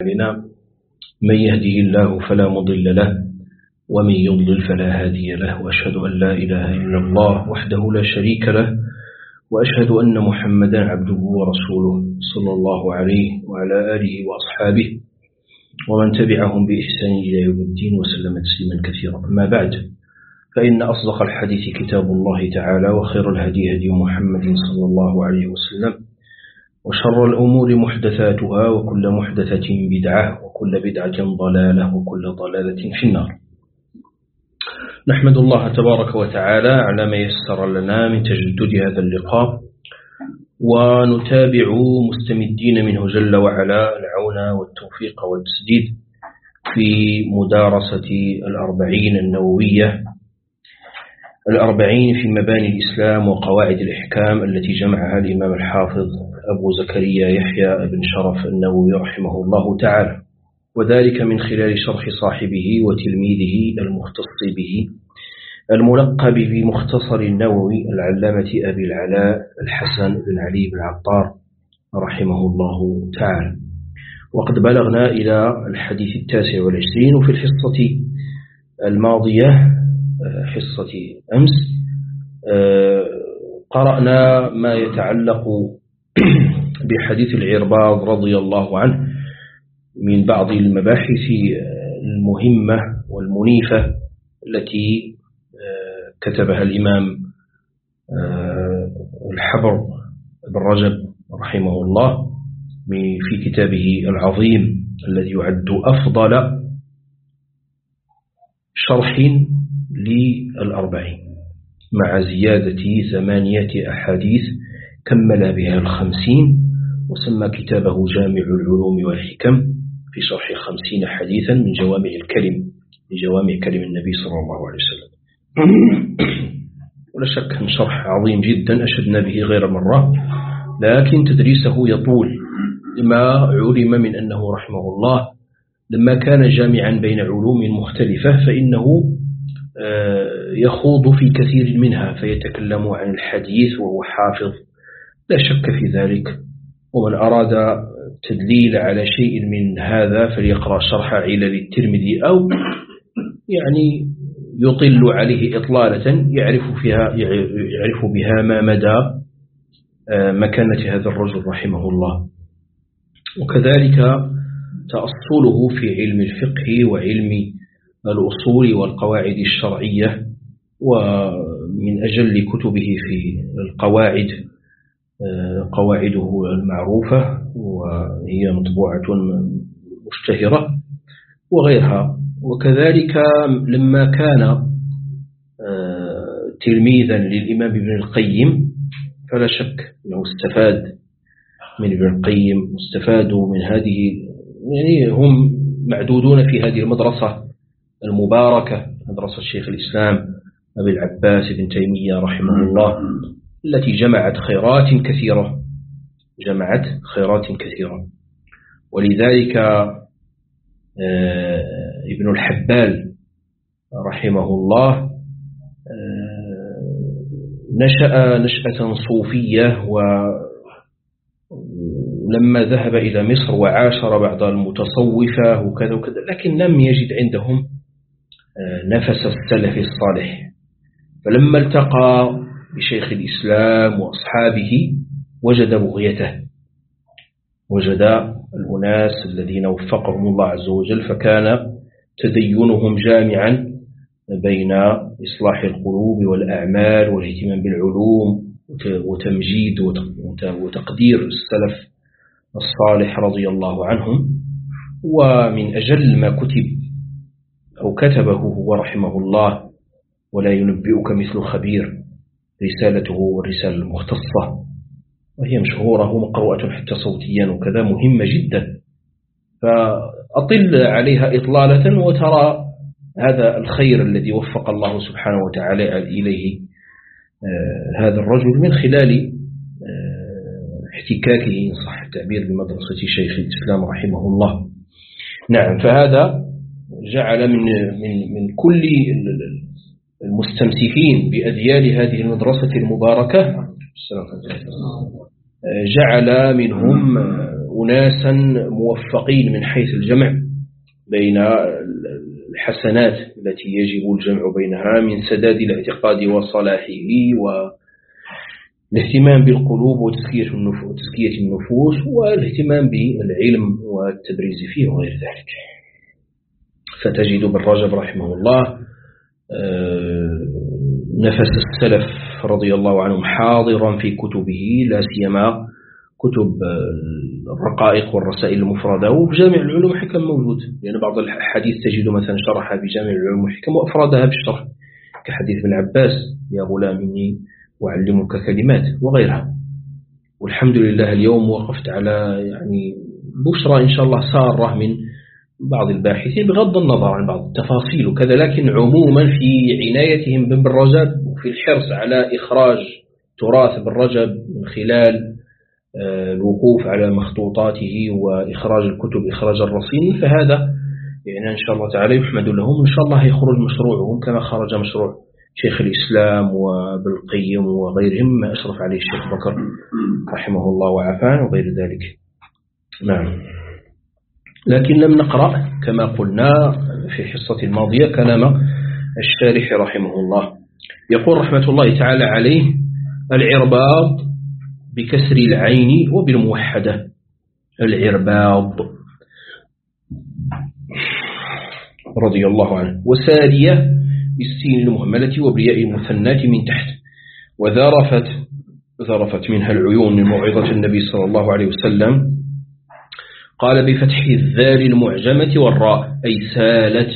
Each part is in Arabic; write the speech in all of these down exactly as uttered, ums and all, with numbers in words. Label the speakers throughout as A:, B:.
A: لنا من يهده الله فلا مضل له ومن يضلل فلا هادي له، وأشهد أن لا إله إلا الله وحده لا شريك له، وأشهد أن محمدا عبده ورسوله صلى الله عليه وعلى آله وأصحابه ومن تبعهم بإحسان إلى يوم الدين وسلم تسليما كثيرا. أما بعد، فإن أصدق الحديث كتاب الله تعالى، وخير الهدي هدي محمد صلى الله عليه وسلم، وشر الأمور محدثاتها، وكل محدثة بدعة، وكل بدعة ضلالة، وكل ضلالة في النار. نحمد الله تبارك وتعالى على ما يسر لنا من تجدد هذا اللقاء، ونتابع مستمدين منه جل وعلا العون والتوفيق والتسديد في مدارسة الأربعين النووية، الأربعين في مباني الإسلام وقواعد الإحكام التي جمعها الإمام الحافظ أبو زكريا يحيى بن شرف النووي رحمه الله تعالى، وذلك من خلال شرح صاحبه وتلميذه المختص به الملقب بمختصر النووي العلامة أبي العلاء الحسن بن علي بن عطار رحمه الله تعالى. وقد بلغنا إلى الحديث التاسع والعشرين، وفي الحصة الماضية حصة أمس قرأنا ما يتعلق بحديث العرباض رضي الله عنه من بعض المباحث المهمة والمنيفة التي كتبها الإمام الحبر بن رجب رحمه الله في كتابه العظيم الذي يعد أفضل شرح للأربعين، مع زيادة ثمانية أحاديث كمل بها الخمسين، وسمى كتابه جامع العلوم والحكم في شرح خمسين حديثا من جوامع الكلم لجوامع كلم النبي صلى الله عليه وسلم. ولا شك أن شرح عظيم جدا أشدنا به غير مرة، لكن تدريسه يطول لما علم من أنه رحمه الله لما كان جامعا بين علوم مختلفة فإنه يخوض في كثير منها فيتكلم عن الحديث وهو حافظ، لا شك في ذلك. ومن أراد تدليل على شيء من هذا فليقرأ شرح علل الترمذي، أو يعني يطل عليه إطلالة يعرف فيها يعرف بها ما مدى مكانة هذا الرجل رحمه الله. وكذلك تأصله في علم الفقه وعلم الأصول والقواعد الشرعية، ومن أجل كتبه في القواعد قواعده المعروفة وهي مطبوعة مشتهرة وغيرها. وكذلك لما كان تلميذا للإمام ابن القيم فلا شك أنه استفاد من ابن القيم، استفادوا من هذه، يعني هم معدودون في هذه المدرسة المباركة، مدرسة شيخ الإسلام أبي العباس بن تيمية رحمه الله، التي جمعت خيرات كثيرة جمعت خيرات كثيرة. ولذلك ابن الحبال رحمه الله نشأ نشأة صوفية، ولما ذهب إلى مصر وعاشر بعض المتصوفة وكذا وكذا، لكن لم يجد عندهم نفس السلف الصالح. فلما التقى بشيخ الإسلام وأصحابه وجد بغيته، وجد الأناس الذين وفقهم الله عز وجل، فكان تدينهم جامعا بين إصلاح القلوب والأعمال والاهتمام بالعلوم وتمجيد وتقدير السلف الصالح رضي الله عنهم. ومن أجل ما كتب أو كتبه هو رحمه الله ولا ينبئك مثل خبير، رسالته والرسالة المختصة، وهي مشهورة ومقروءة حتى صوتيا وكذا، مهمة جدا، فأطل عليها إطلالة وترى هذا الخير الذي وفق الله سبحانه وتعالى إليه هذا الرجل من خلال احتكاكه إن صح التعبير بمدرسة شيخ الإسلام رحمه الله. نعم، فهذا جعل من من من كل المستمسكين بأذيال هذه المدرسة المباركة جعل منهم أناسا موفقين من حيث الجمع بين الحسنات التي يجب الجمع بينها من سداد الاعتقاد وصلاحه والاهتمام بالقلوب وتزكية النفوس والاهتمام بالعلم والتبريز فيه وغير ذلك. فتجد ابن رجب رحمه الله نفس السلف رضي الله عنهم حاضرا في كتبه، لا سيما كتب الرقائق والرسائل المفردة، وبجامع العلوم والحكم موجود، لأن يعني بعض الحديث تجد مثلا شرحها بجامع العلوم والحكم وأفرادها بالشرح كحديث ابن عباس يا غلام إني أعلمك كلمات وغيرها. والحمد لله اليوم وقفت على يعني بشرى إن شاء الله سارة من بعض الباحثين بغض النظر عن بعض التفاصيل وكذا، لكن عموما في عنايتهم بابن رجب وفي الحرص على إخراج تراث ابن رجب من خلال الوقوف على مخطوطاته وإخراج الكتب إخراج الرصين، فهذا يعني إن شاء الله تعالى يحمد لهم، إن شاء الله يخرج مشروعهم كما خرج مشروع شيخ الإسلام وابن القيم وغيرهم ما أشرف عليه الشيخ بكر رحمه الله وعافان وغير ذلك. نعم، لكن لم نقرأ كما قلنا في الحصة الماضية كلام الشارح رحمه الله. يقول رحمة الله تعالى عليه: العرباض بكسر العين وبالموحدة. العرباض رضي الله عنه. وسارية بالسين المهملة وبالياء المثنات من تحت. وذرفت ذرفت منها العيون من موعظة النبي صلى الله عليه وسلم. قال: بفتح الذال المعجمة والراء، أي سالت.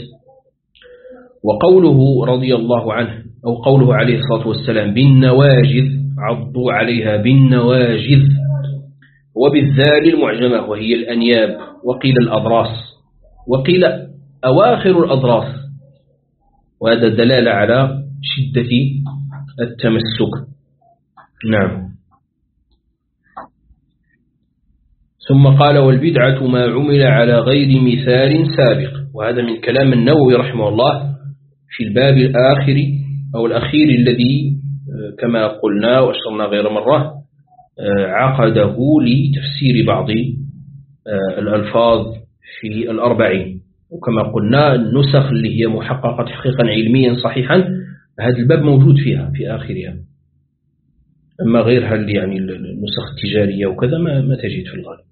A: وقوله رضي الله عنه أو قوله عليه الصلاة والسلام: بالنواجذ، عضوا عليها بالنواجذ. وبالذال المعجمة وهي الأنياب، وقيل الأضراس، وقيل أواخر الأضراس، وهذا دلالة على شدة التمسك. نعم. ثم قال: والبدعة ما عمل على غير مثال سابق. وهذا من كلام النووي رحمه الله في الباب الآخر أو الأخير الذي كما قلنا وأشرنا غير مرة عقده لتفسير بعض الألفاظ في الأربعين. وكما قلنا النسخ اللي هي محققة تحقيقا علميا صحيحا هذا الباب موجود فيها في آخرها، أما غيرها اللي يعني النسخ التجارية وكذا ما, ما تجد في الغالب.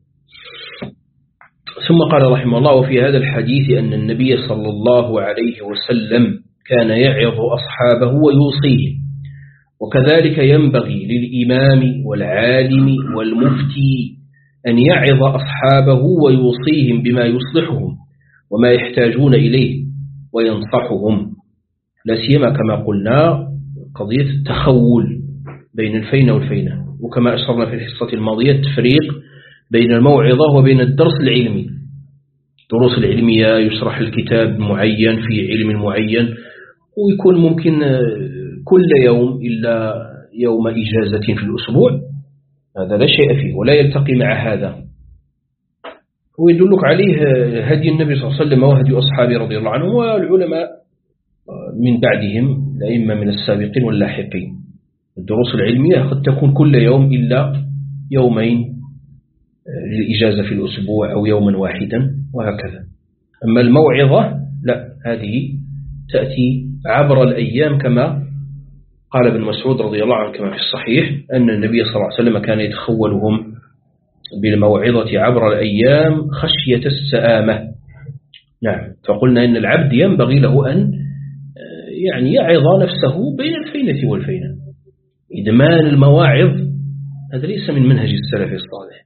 A: ثم قال رحمه الله: وفي هذا الحديث أن النبي صلى الله عليه وسلم كان يعظ أصحابه ويوصيهم، وكذلك ينبغي للإمام والعالم والمفتي أن يعظ أصحابه ويوصيهم بما يصلحهم وما يحتاجون إليه وينصحهم، لا سيما كما قلنا قضية التخول بين الفينة والفينة، وكما أشرنا في الحصة الماضية التفريق بين الموعظة وبين الدرس العلمي. الدروس العلمية يشرح الكتاب معين في علم معين ويكون ممكن كل يوم إلا يوم إجازة في الأسبوع، هذا لا شيء فيه ولا يلتقي مع هذا، ويدلك عليه هدي النبي صلى الله عليه وسلم وهدي أصحابه رضي الله عنهم والعلماء من بعدهم الأئمة من السابقين واللاحقين. الدروس العلمية قد تكون كل يوم إلا يومين للإجازة في الأسبوع أو يوما واحدا وهكذا. أما الموعظة لا، هذه تأتي عبر الأيام كما قال ابن مسعود رضي الله عنه كما في الصحيح أن النبي صلى الله عليه وسلم كان يتخولهم بالموعظة عبر الأيام خشية السآمة. نعم، فقلنا إن العبد ينبغي له أن يعني يعظ نفسه بين الفينة والفينة. إدمان المواعظ هذا ليس من منهج السلف الصالح،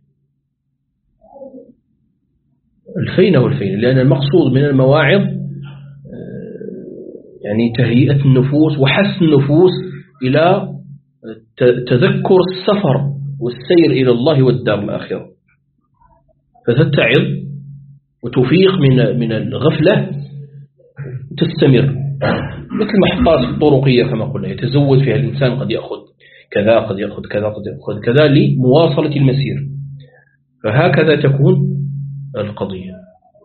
A: الفينة والفينة، لأن المقصود من المواعظ يعني تهيئة النفوس وحث النفوس إلى تذكر السفر والسير إلى الله والدار الآخرة، فتتعظ وتفيق من من الغفلة تستمر، مثل محطات الطرقية كما قلنا يتزود فيها الإنسان، قد يأخذ كذا قد يأخذ كذا قد يأخذ كذا لمواصلة المسير، فهكذا تكون القضية.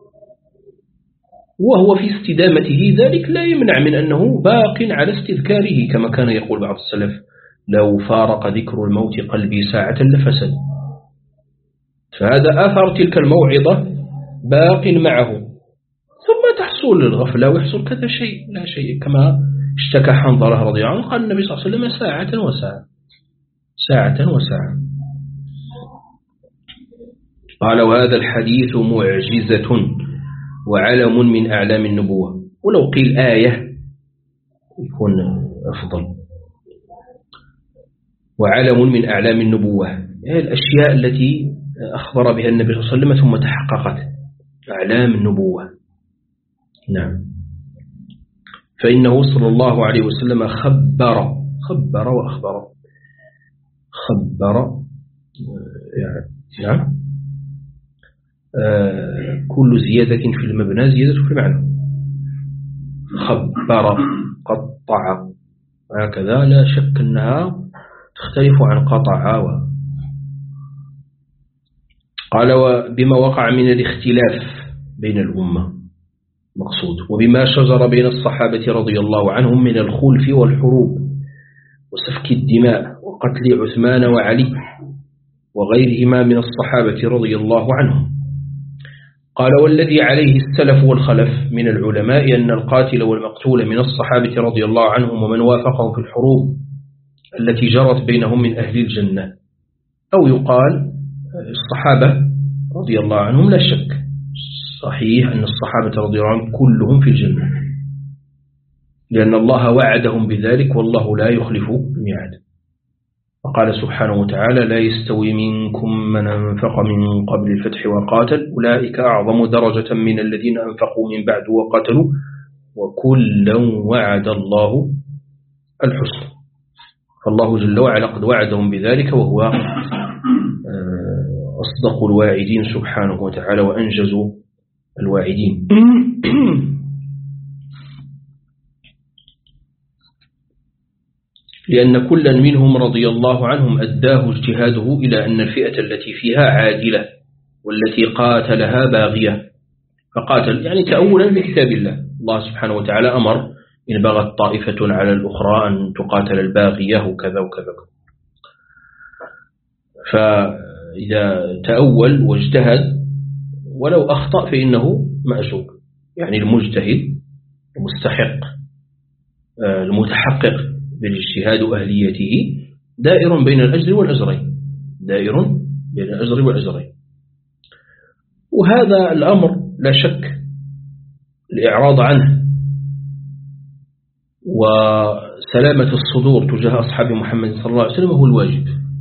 A: وهو في استدامته ذلك لا يمنع من أنه باق على استذكاره، كما كان يقول بعض السلف: لو فارق ذكر الموت قلبي ساعة لفسد. فهذا أثر تلك الموعظة باق معه، ثم تحصل الغفلة ويحصل كذا شيء لا شيء، كما اشتكى حنظلة رضي الله عنه قال النبي صلى الله عليه وسلم ساعة وساعة ساعة وساعة. قال وهذا الحديث معجزة وعلم من أعلام النبوة، ولو قيل آية يكون أفضل. وعلم من أعلام النبوة يعني الأشياء التي أخبر بها النبي صلى الله عليه وسلم ثم تحققت، أعلام النبوة. نعم. فإنه صلى الله عليه وسلم خبر خبر وأخبر خبر يعني نعم آه كل زيادة في المبنى زيادة في المعنى. خبر قطع هكذا لا شك أنها تختلف عن قطع. قال وبما وقع من الاختلاف بين الأمة مقصود، وبما شجر بين الصحابة رضي الله عنهم من الخلف والحروب وسفك الدماء وقتل عثمان وعلي وغيرهما من الصحابة رضي الله عنهم. قال والذي عليه السلف والخلف من العلماء أن القاتل والمقتول من الصحابة رضي الله عنهم ومن وافقهم في الحروب التي جرت بينهم من أهل الجنة، أو يقال الصحابة رضي الله عنهم لا شك صحيح أن الصحابة رضي الله عنهم كلهم في الجنة، لأن الله وعدهم بذلك والله لا يخلف الميعاد. وقال سبحانه وتعالى لا يستوي منكم من أنفق من قبل الفتح وقاتل أولئك أعظم درجة من الذين أنفقوا من بعد وقاتلوا وكلا وعد الله الحسن. فالله جل وعلا قد وعدهم بذلك وهو أصدق الواعدين سبحانه وتعالى وأنجز الواعدين. لأن كلا منهم رضي الله عنهم أداه اجتهاده إلى أن الفئة التي فيها عادلة والتي قاتلها باغية، فقاتل يعني تأولا بكتاب الله. الله سبحانه وتعالى أمر إن بغت طائفة على الأخرى أن تقاتل الباغية وكذا وكذا. فإذا تأول واجتهد ولو أخطأ فإنه مأجور، يعني المجتهد المستحق المتحقق بالاجتهاد وأهليته دائر بين الأجر والأجرين، دائر بين الأجر والأجرين. وهذا الأمر لا شك الإعراض عنه وسلامة الصدور تجاه أصحاب محمد صلى الله عليه وسلم هو الواجب.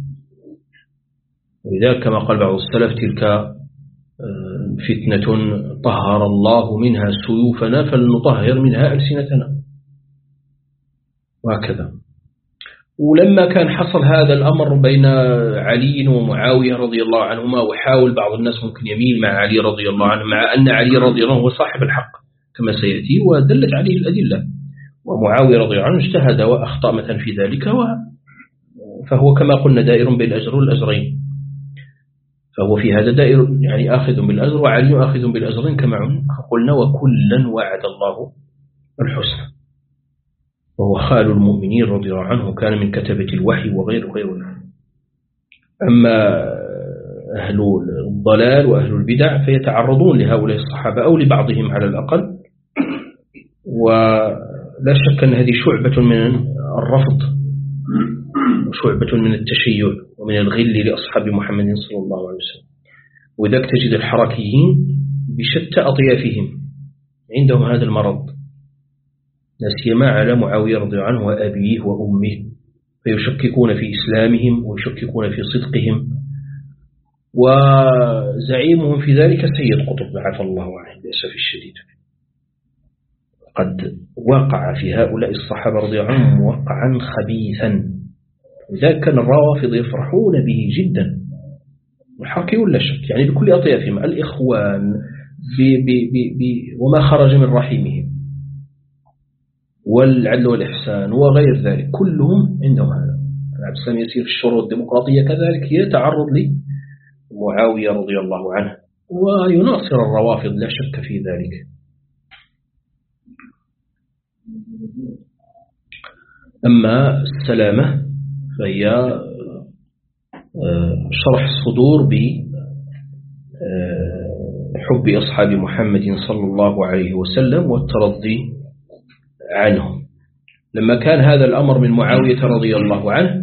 A: ولذلك كما قال بعض السلف تلك فتنة طهر الله منها سيوفنا فلنطهر منها ألسنتنا، وهكذا. ولما كان حصل هذا الأمر بين علي ومعاوية رضي الله عنهما، وحاول بعض الناس ممكن يميل مع علي رضي الله عنه، مع أن علي رضي الله عنه هو صاحب الحق كما سيأتي ودلت عليه الأدلة، ومعاوية رضي الله عنه اجتهد وأخطأ مثلا في ذلك، فهو كما قلنا دائر بين الأجر والأجرين، فهو في هذا دائر يعني آخذ بالأجر، وعلي آخذ بالأجرين كما قلنا، وكلا وعد الله الحسنى. وهو خال المؤمنين رضي الله عنه، كان من كتبة الوحي وغير غيره. أما أهل الضلال وأهل البدع فيتعرضون لهؤلاء الصحابة أو لبعضهم على الأقل، ولا شك أن هذه شعبة من الرفض وشعبة من التشيع ومن الغل لأصحاب محمد صلى الله عليه وسلم. وذلك تجد الحركيين بشتى أطيافهم عندهم هذا المرض، لا سيما على معاوية رضي الله عنه وأبيه وأمه، فيشككون في إسلامهم ويشككون في صدقهم، وزعيمهم في ذلك سيد قطب عفى الله عنه للأسف الشديد. قد وقع في هؤلاء الصحابة رضي الله عنهم وقعا خبيثا، لذلك كان الروافض يفرحون به جدا، والحركيون لا شك يعني بكل أطيافهم، الإخوان ب ب ب ب وما خرج من رحمهم والعدل والإحسان وغير ذلك كلهم عندهم هذا. عبد السلام يسير في الشروط الديمقراطية كذلك يتعرض لمعاوية رضي الله عنه ويناصر الروافض لا شك في ذلك. أما السلامة فهي شرح الصدور حب أصحاب محمد صلى الله عليه وسلم والترضي عنهم. لما كان هذا الأمر من معاوية رضي الله عنه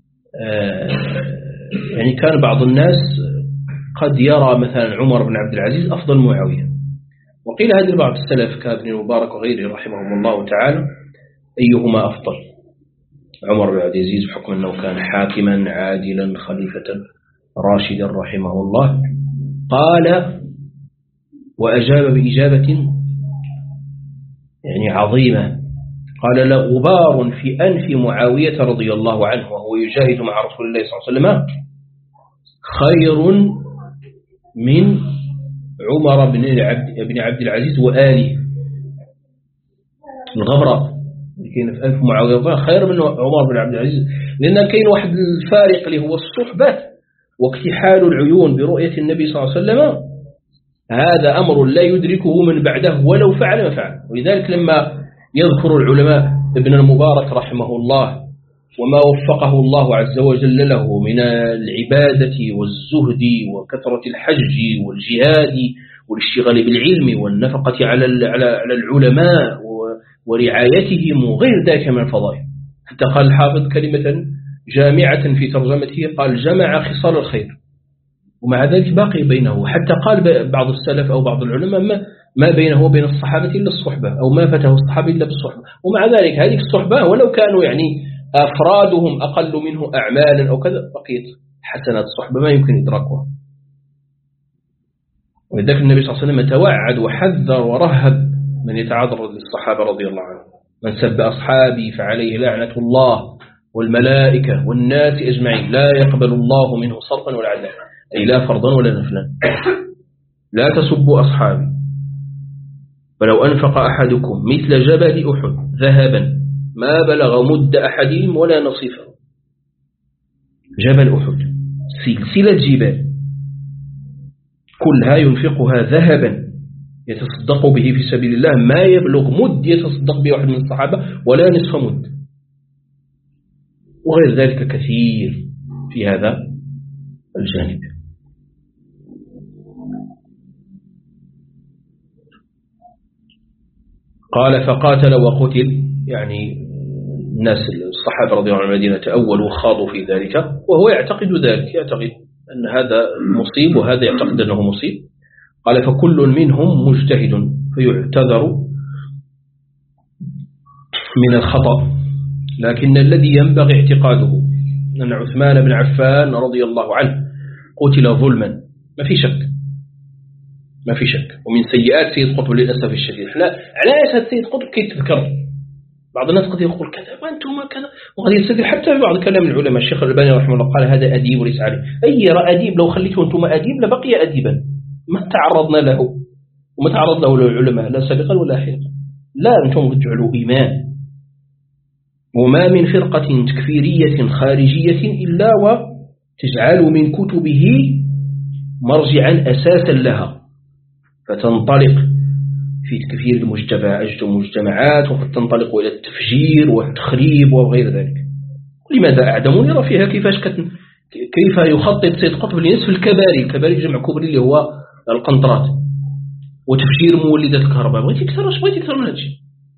A: يعني كان بعض الناس قد يرى مثلا عمر بن عبد العزيز أفضل معاوية، وقيل هذا لبعض السلف كابن المبارك وغيره رحمهم الله تعالى أيهما أفضل، عمر بن عبد العزيز بحكم أنه كان حاكما عادلا خليفة راشدا رحمه الله. قال وأجاب بإجابة يعني عظيمة، قال لغبار في أنف معاوية رضي الله عنه وهو يجاهد مع رسول الله صلى الله عليه وسلم خير من عمر بن عبد, بن عبد العزيز وآله. الغبرة كاين في أنف معاوية خير من عمر بن عبد العزيز، لأن كاين واحد الفارق اللي هو الصحبة واكتحال العيون برؤية النبي صلى الله عليه وسلم، هذا أمر لا يدركه من بعده ولو فعل ما فعل. ولذلك لما يذكر العلماء ابن المبارك رحمه الله وما وفقه الله عز وجل له من العبادة والزهد وكثرة الحج والجهاد والاشتغال بالعلم والنفقة على على العلماء ورعايتهم وغير ذلك من الفضائل، حتى قال الحافظ كلمة جامعة في ترجمته، قال جمع خصال الخير، ومع ذلك باقي بينه، حتى قال بعض السلف أو بعض العلماء ما, ما بينه وبين الصحابة إلا الصحبة، أو ما فتاه الصحابة إلا بالصحبة، ومع ذلك هذه الصحبة ولو كانوا يعني أفرادهم أقل منه أعمالا أو كذا بقيت حسنات الصحبة ما يمكن إدراكها. ولذلك النبي صلى الله عليه وسلم توعد وحذر ورهب من يتعرض للصحابة رضي الله عنهم، من سب أصحابي فعليه لعنة الله والملائكة والناس أجمعين لا يقبل الله منه صرفا ولا عدلا، أي لا فرضا ولا نفلا. لا تسبوا أصحابي، فلو أنفق أحدكم مثل جبل أحد ذهبا ما بلغ مد أحدهم ولا نصيفه. جبل أحد سلسلة جبال كلها ينفقها ذهبا يتصدق به في سبيل الله ما يبلغ مد يتصدق به واحد من الصحابة ولا نصف مد، وغير ذلك كثير في هذا الجانب. قال فقاتل وقتل، يعني الناس الصحابة رضي الله عنهم الذين تأولوا وخاضوا في ذلك، وهو يعتقد ذلك، يعتقد أن هذا مصيب وهذا يعتقد أنه مصيب. قال فكل منهم مجتهد فيعتذر من الخطأ، لكن الذي ينبغي اعتقاده أن عثمان بن عفان رضي الله عنه قتل ظلما، ما في شك ما في شك. ومن سيئات سيد قطب للأسف الشديد، احنا على أساس سيد قطب كي تذكر بعض الناس قد يقول كذا وأنتم كذا، وقد يستدل حتى في بعض كلام العلماء. الشيخ الألباني رحمه الله قال هذا أديب وليس عليه، أي رأى أديب لو خليته أنتم أديب لبقي أديبا، ما تعرضنا له وما تعرض له العلماء لا سابقا ولا لاحقا. لا، أنتم تجعلوا إيمان. وما من فرقة تكفيرية خارجية إلا وتجعل من كتبه مرجعا أساسا لها، فتنطلق في تكفير المجتمعات وقد تنطلق إلى التفجير والتخريب وغير ذلك. لماذا أعدموا؟ نرى فيها كيفاش كتن كيف يخطط سيد قطب لنصف الكباري، الكباري جمع كبري اللي هو القنطرات، وتفجير مولدات الكهرباء. بغيتي أكثر واش بغيتي أكثر من هذا الشيء؟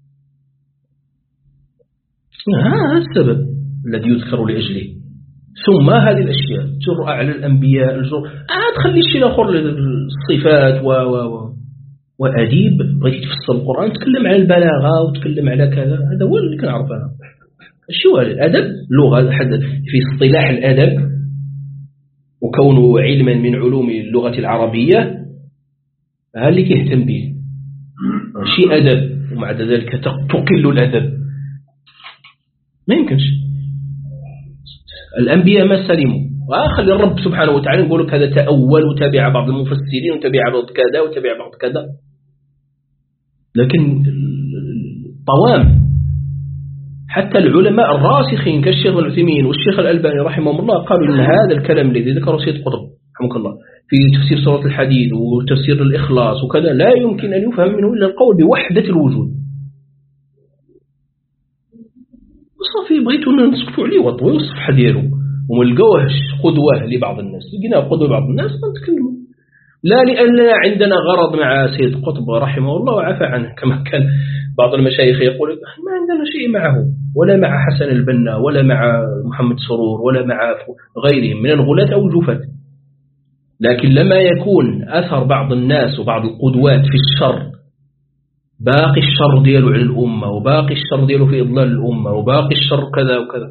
A: هذا السبب الذي يذكر لأجله. ثم هذه الأشياء جرأة على الأنبياء، الجرأة عاد خلي الشيء الآخر الصفات و و وأديب بغيتي تفسر القرآن تكلم على البلاغة وتكلم على كذا، هذا هو اللي كنعرف أنا. شو الأدب؟ لغة في اصطلاح الأدب وكونه علما من علوم اللغة العربية، هذا اللي كيهتم به شيء أدب، ومع ذلك تقل الأدب ما يمكنش. الأنبياء ما سلموا، وخلي الرب سبحانه وتعالى يقول لك هذا تأول وتابع بعض المفسرين وتابع بعض كذا وتابع بعض كذا، لكن طوام حتى العلماء الراسخين كالشيخ ابن عثيمين والشيخ الألباني رحمهم الله قالوا إن هذا الكلام الذي ذكره سيد قطب رحمه الله في تفسير سورة الحديد وتفسير الإخلاص وكذا لا يمكن أن يفهم منه إلا القول بوحدة الوجود. وصافي بغيتوا نسقطوا عليه وطوي الصفحة ديالو وما لقاوهش قدوة لبعض الناس، لقيناه قدوة لبعض الناس ما نتكلموا. لا لأننا عندنا غرض مع سيد قطب رحمه الله وعفى عنه، كما كان بعض المشايخ يقول ما عندنا شيء معه ولا مع حسن البنا ولا مع محمد سرور ولا مع غيرهم من الغلاة أو الجفاة، لكن لما يكون أثر بعض الناس وبعض القدوات في الشر، باقي الشر دياله على الأمة وباقي الشر دياله في إضلال الأمة وباقي الشر كذا وكذا،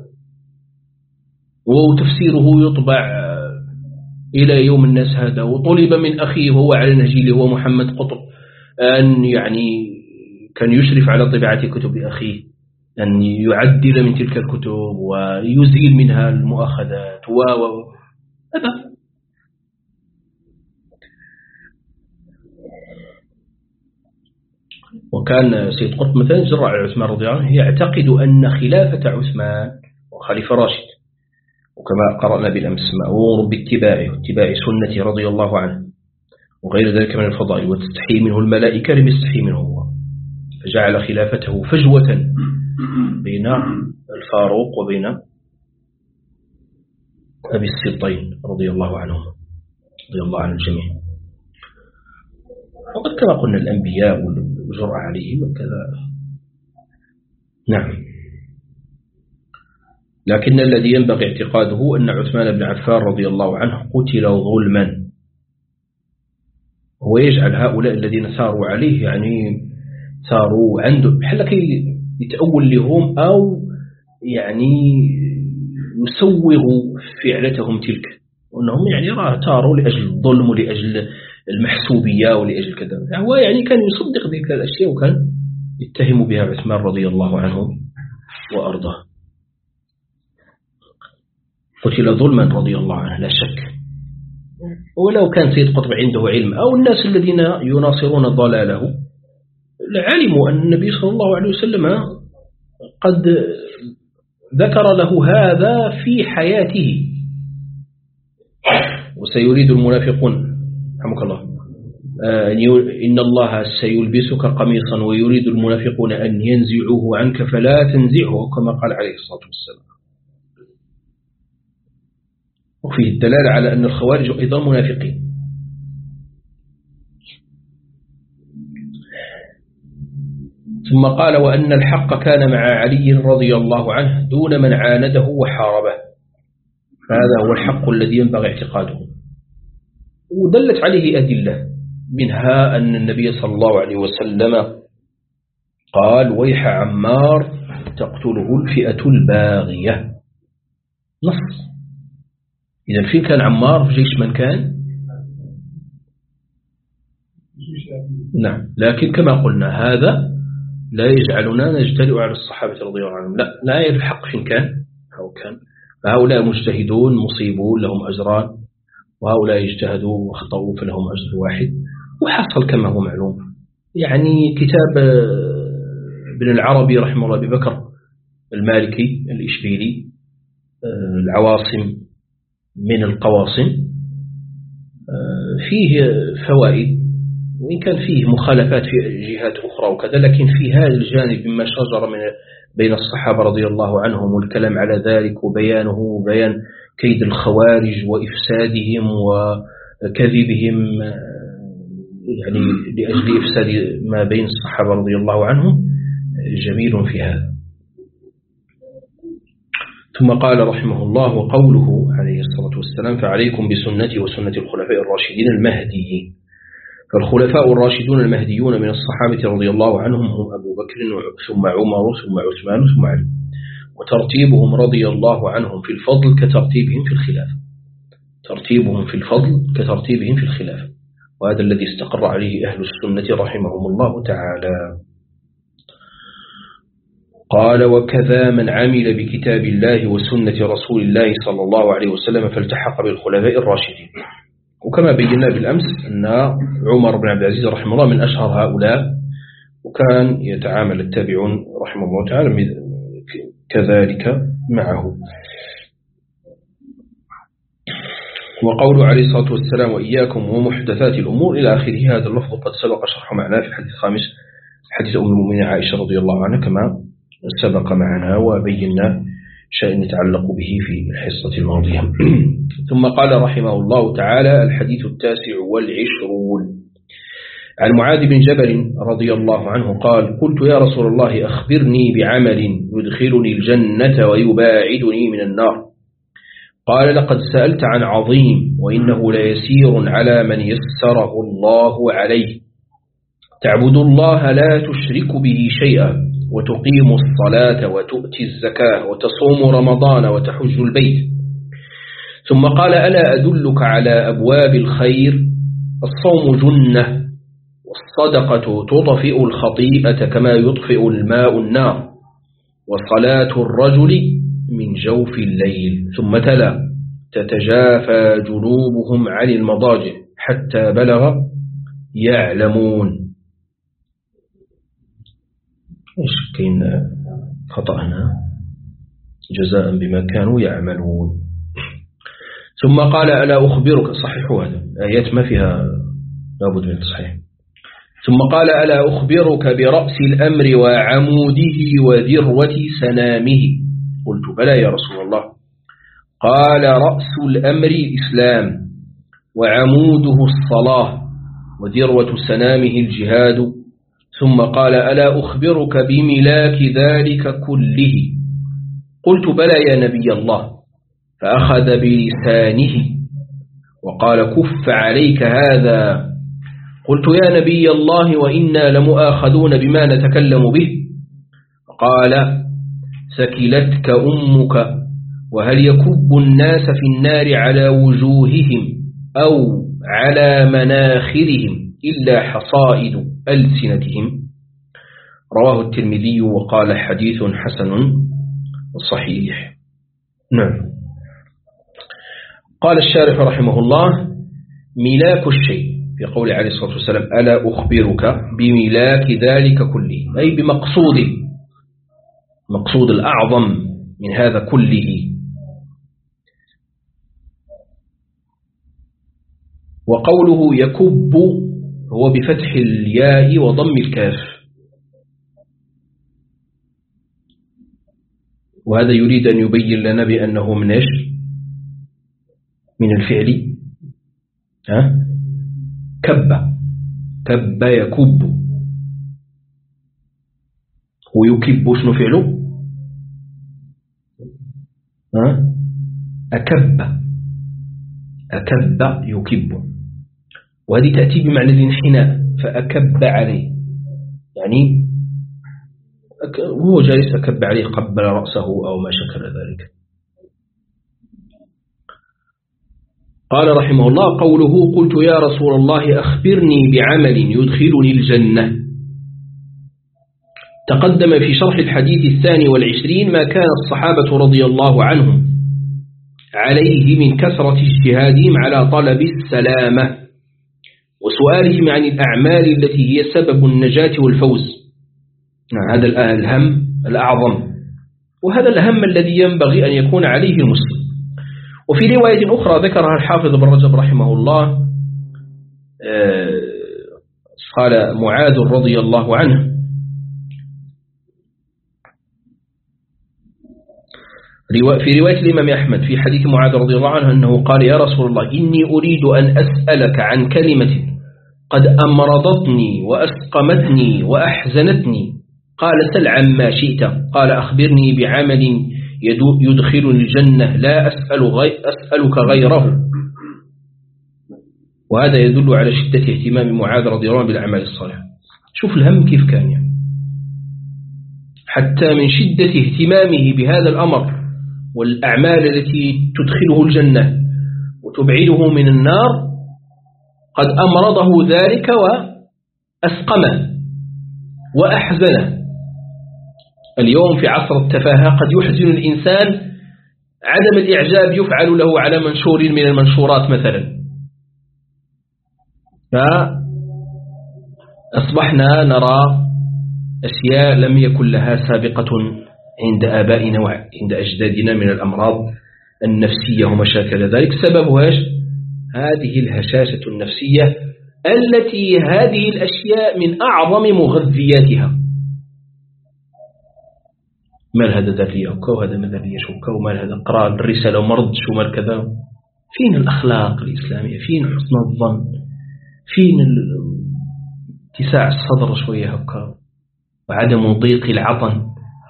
A: وتفسيره يطبع إلى يوم الناس هذا، وطلب من أخيه وهو على نهجه هو محمد قطب أن يعني كان يشرف على طباعة كتب أخيه، أن يعدل من تلك الكتب ويزيل منها المؤاخذات و هذا. وكان سيد قطب مثلا جرى على عثمان رضي الله عنه يعتقد أن خلافة عثمان وخليفة راشد، وكما قرأنا بالأمس مأمور باتباعه واتباع سنته رضي الله عنه وغير ذلك من الفضائل، وتستحي منه الملائكة لم يستحي منه هو، فجعل خلافته فجوة بين الفاروق وبين أبي السبطين رضي الله عنهم رضي الله عن الجميع. وقد كما قلنا الأنبياء والجرأة عليهم وكذا. نعم. لكن الذي ينبغي اعتقاده أن عثمان بن عفان رضي الله عنه قتل ظلما، هو يجعل هؤلاء الذين ساروا عليه يعني ساروا عنده بحال كي يتأول لهم أو يعني يسوغ فعلتهم تلك، وأنهم يعني راه تاروا لأجل الظلم ولأجل المحسوبية ولأجل كذا، هو يعني كان يصدق ذلك الأشياء وكان يتهم بها عثمان رضي الله عنه وأرضاه. قتل ظلما رضي الله عنه لا شك، ولو كان سيد قطب عنده علم أو الناس الذين يناصرون ضلاله لعلموا أن النبي صلى الله عليه وسلم قد ذكر له هذا في حياته. وسيريد المنافقون رحمك الله إن الله سيلبسك قميصا ويريد المنافقون أن ينزعوه عنك فلا تنزعه، كما قال عليه الصلاة والسلام. وفيه الدلالة على أن الخوارج أيضا منافقين. ثم قال وأن الحق كان مع علي رضي الله عنه دون من عانده وحاربه، هذا هو الحق الذي ينبغي اعتقاده. ودلت عليه أدلة، منها أن النبي صلى الله عليه وسلم قال ويح عمار تقتله الفئة الباغية، نص. إذا فين كان عمار؟ في جيش من كان؟ نعم. لكن كما قلنا هذا لا يجعلنا نجترئ على الصحابة رضي الله عنهم، لا لا يعرف الحق فين كان أو كان. فهؤلاء مجتهدون مصيبون لهم أجران، وهؤلاء اجتهدوا واخطأوا فلهم أجر واحد. وحصل كما هو معلوم، يعني كتاب ابن العربي رحمه الله أبي بكر المالكي الإشبيلي العواصم من القواصم فيه فوائد، وإن كان فيه مخالفات في جهات أخرى وكذا، لكن في هذا الجانب مما شجر من بين الصحابة رضي الله عنهم والكلام على ذلك وبيانه وبيان كيد الخوارج وإفسادهم وكذبهم يعني لأجل إفساد ما بين الصحابة رضي الله عنهم جميل في هذا. ثم قال رحمه الله وقوله عليه الصلاة والسلام فعليكم بسنتي وسنة الخلفاء الراشدين المهديين. فالخلفاء الراشدون المهديون من الصحابة رضي الله عنهم هم أبو بكر ثم عمر ثم عثمان ثم علي، وترتيبهم رضي الله عنهم في الفضل كترتيبهم في الخلافة، ترتيبهم في الفضل كترتيبهم في الخلافة، وهذا الذي استقر عليه أهل السنة رحمهم الله تعالى. قال وكذا من عمل بكتاب الله وسنة رسول الله صلى الله عليه وسلم فالتحق بالخلفاء الراشدين. وكما بينا بالأمس أن عمر بن عبد العزيز رحمه الله من أشهر هؤلاء، وكان يتعامل التابعون رحمه الله تعالى كذلك معه. وقوله عليه الصلاة والسلام وإياكم ومحدثات الأمور إلى آخره، هذا اللفظ قد سبق شرح معناه في الحديث الخامس حديث أم المؤمنين عائشة رضي الله عنها كما سبق معنا وبينا شيء يتعلق به في الحصة الماضية. ثم قال رحمه الله تعالى: الحديث التاسع والعشرون عن معاذ بن جبل رضي الله عنه قال: قلت يا رسول الله أخبرني بعمل يدخلني الجنة ويباعدني من النار. قال: لقد سألت عن عظيم وإنه ليسير على من يسره الله عليه. تعبد الله لا تشرك به شيئا وتقيم الصلاة وتؤتي الزكاة وتصوم رمضان وتحج البيت. ثم قال: ألا أدلك على أبواب الخير؟ الصوم جنة، والصدقة تطفئ الخطيئة كما يطفئ الماء النار، وصلاة الرجل من جوف الليل. ثم تلا: تتجافى جنوبهم عن المضاجع حتى بلغ يعلمون. إيش كين خطأنا؟ جزاء بما كانوا يعملون. ثم قال: ألا أخبرك؟ صححوا هذا، آيات ما فيها لابد من التصحيح. ثم قال: ألا أخبرك برأس الأمر وعموده وذروة سنامه؟ قلت: بلى يا رسول الله. قال: رأس الأمر الإسلام، وعموده الصلاة، وذروة سنامه الجهاد. ثم قال: ألا أخبرك بملاك ذلك كله؟ قلت: بلى يا نبي الله. فأخذ بلسانه وقال: كف عليك هذا. قلت: يا نبي الله وإنا لمؤاخذون بما نتكلم به. قال: ثكلتك أمك، وهل يكب الناس في النار على وجوههم أو على مناخرهم إلا حصائد ألسنتهم؟ رواه الترمذي وقال: حديث حسن صحيح. نعم. قال الشارح رحمه الله: ملاك الشيء في قول عليه الصلاة والسلام: ألا أخبرك بملاك ذلك كله، أي بمقصوده، مقصود الأعظم من هذا كله. وقوله يكب هو بفتح الياء وضم الكاف، وهذا يريد أن يبين لنا بأنه من إيش؟ من الفعل. ها؟ كب، كب يكب، ويكب شنو فعله؟ ها؟ أكب، أكب يكب، وهذه تأتي بمعنى الانحناء، فأكب عليه يعني وهو جالس أكب عليه، قبل رأسه أو ما شكل ذلك. قال رحمه الله: قوله قلت يا رسول الله أخبرني بعمل يدخلني الجنة. تقدم في شرح الحديث الثاني والعشرين ما كان الصحابة رضي الله عنهم عليه من كثرة اجتهادهم على طلب السلامة وسؤالهم عن الأعمال التي هي سبب النجاة والفوز. هذا الهم الأعظم، وهذا الهم الذي ينبغي أن يكون عليه المسلم. وفي رواية أخرى ذكرها الحافظ بن رجب رحمه الله، قال معاذ رضي الله عنه: في رواية الإمام أحمد في حديث معاذ رضي الله عنه أنه قال: يا رسول الله إني أريد أن أسألك عن كلمة قد أمرضتني وأسقمتني وأحزنتني. قال: سل عما شئت. قال: أخبرني بعمل يدخلني الجنة لا أسأل غي أسألك غيره. وهذا يدل على شدة اهتمام معاذ رضي الله عنه بالأعمال الصالحة. شوف الهم كيف كان يعني، حتى من شدة اهتمامه بهذا الأمر والأعمال التي تدخله الجنة وتبعده من النار قد أمرضه ذلك وأسقمه وأحزنه. اليوم في عصر التفاهة قد يحزن الإنسان عدم الإعجاب يفعل له على منشور من المنشورات مثلا، فأصبحنا نرى أشياء لم يكن لها سابقة عند آبائنا وعند أجدادنا من الأمراض النفسية ومشاكل ذلك. سببها إيش؟ هذه الهشاشة النفسية التي هذه الأشياء من أعظم مغذياتها. مال هذا دار لي هكا وهذا ما دار ليش هكا، ومال هذا قرأ الرسالة وما ردش ومال كذا. فين الأخلاق الإسلامية؟ فين حسن الظن؟ فين اتساع الصدر شوية هكا وعدم ضيق العطن؟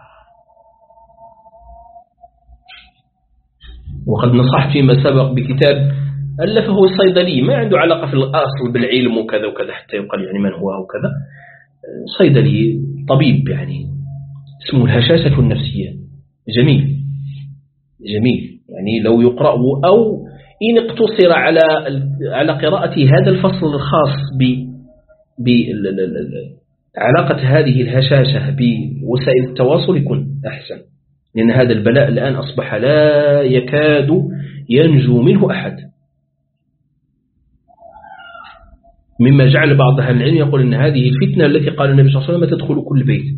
A: وقد نصحت فيما سبق بكتاب ألفه الصيدلي ما عنده علاقة في الأصل بالعلم وكذا وكذا حتى يقال يعني من هو وكذا، صيدلي طبيب يعني اسمه الهشاشة النفسية. جميل جميل يعني لو يقرأ، أو إن اقتصر على على قراءة هذا الفصل الخاص بعلاقة هذه الهشاشة بوسائل التواصل يكون أحسن، لأن هذا البلاء الآن أصبح لا يكاد ينجو منه أحد، مما جعل بعض أهل العلم يقول أن هذه الفتنة التي قال النبي صلى الله عليه وسلم تدخل كل بيت،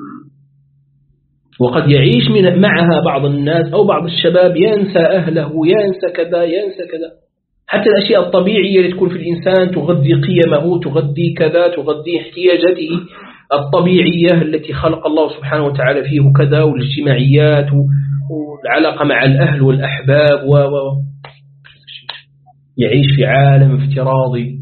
A: وقد يعيش من معها بعض الناس أو بعض الشباب ينسى أهله ينسى كذا ينسى كذا، حتى الأشياء الطبيعية اللي تكون في الإنسان تغذي قيمه تغذي كذا تغذي احتياجاته الطبيعية التي خلق الله سبحانه وتعالى فيه كذا، والاجتماعيات والعلاقة مع الأهل والأحباب و... و... يعيش في عالم افتراضي.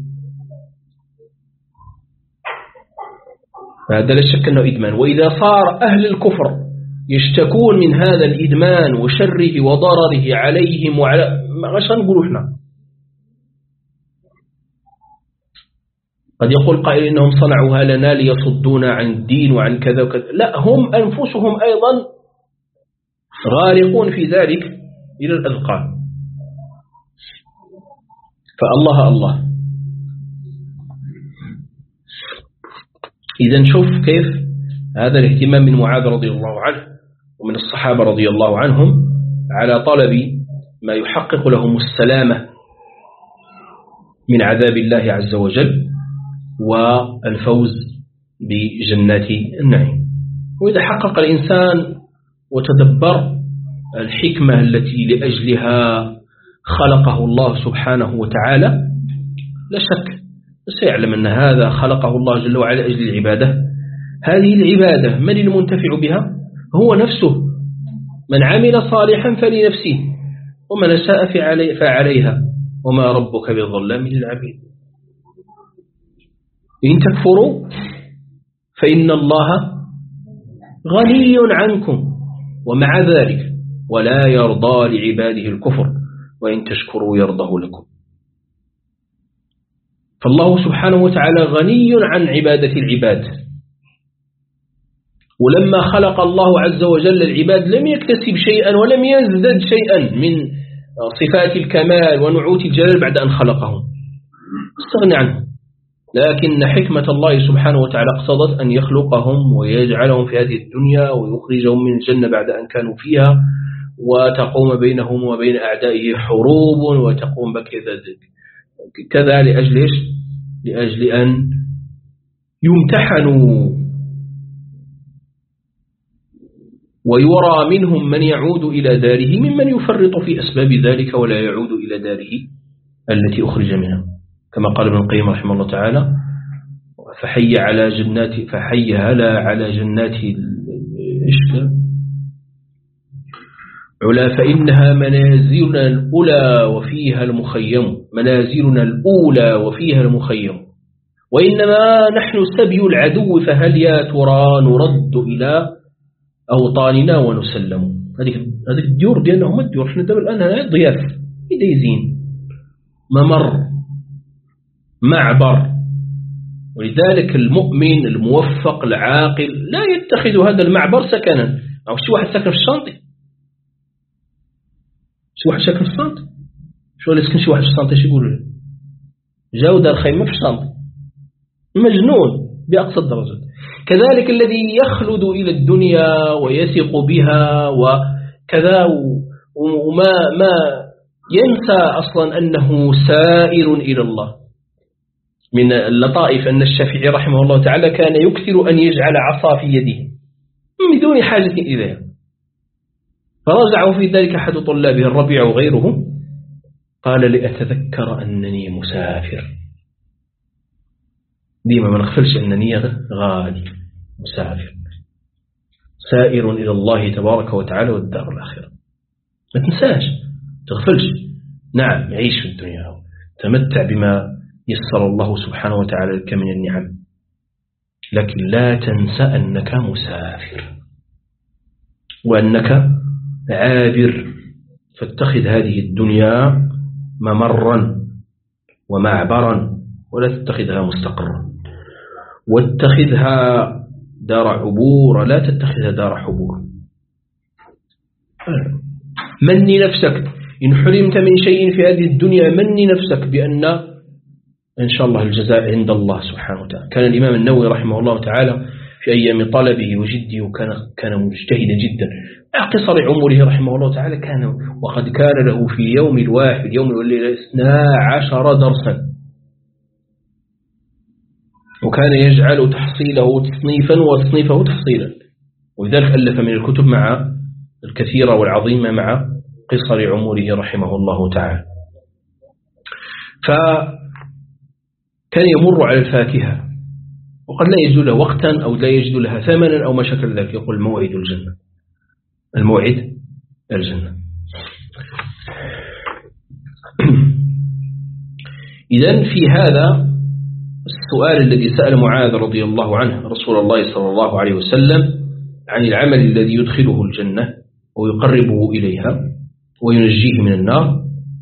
A: هذا لا شك أنه إدمان. وإذا صار أهل الكفر يشتكون من هذا الإدمان وشره وضرره عليهم وعلى ما نقولوا إحنا، قد يقول قائل إنهم صنعوها لنا ليصدونا عن الدين وعن كذا وكذا، لا، هم أنفسهم أيضا غارقون في ذلك إلى الأذقان. فالله الله. إذا نشوف كيف هذا الاهتمام من معاذ رضي الله عنه ومن الصحابة رضي الله عنهم على طلب ما يحقق لهم السلامة من عذاب الله عز وجل والفوز بجنات النعيم. وإذا حقق الإنسان وتدبر الحكمة التي لأجلها خلقه الله سبحانه وتعالى، لا شك سيعلم أن هذا خلقه الله جل وعلا أجل العبادة. هذه العبادة من المنتفع بها؟ هو نفسه. من عمل صالحا فلنفسه ومن أساء فعليها وما ربك بظلام للعبيد. إن تكفروا فإن الله غني عنكم ومع ذلك ولا يرضى لعباده الكفر وإن تشكروا يرضه لكم. فالله سبحانه وتعالى غني عن عبادة العباد، ولما خلق الله عز وجل العباد لم يكتسب شيئا ولم يزدد شيئا من صفات الكمال ونعوت الجلال بعد أن خلقهم، استغنى عنهم. لكن حكمة الله سبحانه وتعالى اقتضت أن يخلقهم ويجعلهم في هذه الدنيا ويخرجهم من الجنة بعد أن كانوا فيها، وتقوم بينهم وبين أعدائه حروب وتقوم بكذا كذا لأجل إيش؟ لأجل أن يمتحنوا ويرى منهم من يعود إلى داره ممن يفرط في أسباب ذلك ولا يعود إلى داره التي أخرج منها، كما قال ابن القيم رحمه الله تعالى: فحي على جنات فحي هلا على جنات الإشكال علا فإنها منازلنا الأولى وفيها المخيم منازلنا الأولى وفيها المخيم وإنما نحن سبي العدو فهل يا ترى نرد إلى أوطاننا ونسلم. هذه الديور ديالهم الديور احنا دابا الآن ضياف يديزين ممر معبر، ولذلك المؤمن الموفق العاقل لا يتخذ هذا المعبر سكنا. أو شي واحد ساكن في الشانطي، شي واحد ساكن في الشانطي، شو اللي سكن شي واحد في الشانطي شي يقول له جاو دار خيمة في الشانطي، مجنون بأقصى الدرجات. كذلك الذي يخلد إلى الدنيا ويثق بها وكذا وما ما ينسى أصلا أنه سائر إلى الله. من اللطائف أن الشافعي رحمه الله تعالى كان يكثر أن يجعل عصا في يده من دون حاجة إليها، فرجعه في ذلك أحد طلابه الربيع وغيره قال: لأتذكر أنني مسافر. ديما ما نغفلش أنني غالي مسافر، سائر إلى الله تبارك وتعالى والدار الآخرة. ما تنساش، تغفلش. نعم يعيش في الدنيا، تمتع بما يسر الله سبحانه وتعالى لك من النعم، لكن لا تنسى أنك مسافر وأنك عابر. فاتخذ هذه الدنيا ممرا ومعبرا، ولا تتخذها مستقرا، واتخذها دار عبور، لا تتخذها دار حبور. مني نفسك إن حرمت من شيء في هذه الدنيا، مني نفسك بأن إن شاء الله الجزاء عند الله سبحانه وتعالى. كان الإمام النووي رحمه الله تعالى في أيام طلبه وجده وكان كان مجتهدا جدا مع قصر عمره رحمه الله تعالى، كان وقد كان له في يوم الواحد يوم والليلة اثنا عشر درسا، وكان يجعل تحصيله تصنيفا وتصنيفه تحصيلا، ولذلك ألف من الكتب مع الكثيرة والعظيمة مع قصر عمره رحمه الله تعالى. فكان يمر على الفاكهة وقد لا يجد له وقتا أو لا يجد لها ثمنا أو ما شكل ذلك، يقول موعد الجنة، الموعد الجنة. إذن في هذا السؤال الذي سأل معاذ رضي الله عنه رسول الله صلى الله عليه وسلم عن العمل الذي يدخله الجنة ويقربه إليها وينجيه من النار،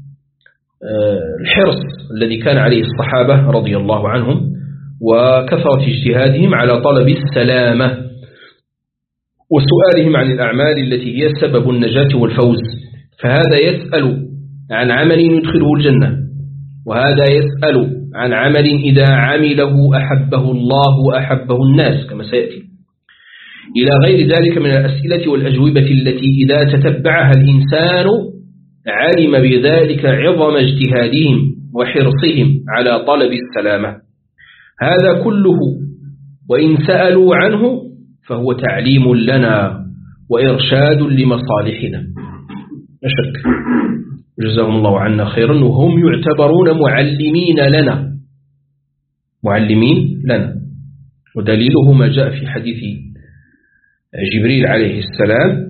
A: الحرص الذي كان عليه الصحابة رضي الله عنهم وكثرة اجتهادهم على طلب السلامة وسؤالهم عن الأعمال التي هي سبب النجاة والفوز. فهذا يسأل عن عمل يدخله الجنة، وهذا يسأل عن عمل إذا عمله أحبه الله وأحبه الناس كما سيأتي، إلى غير ذلك من الأسئلة والأجوبة التي إذا تتبعها الإنسان علم بذلك عظم اجتهادهم وحرصهم على طلب السلامة. هذا كله وإن سألوا عنه فهو تعليم لنا وإرشاد لمصالحنا، لا شك. جزاهم الله عنا خيرا، وهم يعتبرون معلمين لنا معلمين لنا ودليله ما جاء في حديث جبريل عليه السلام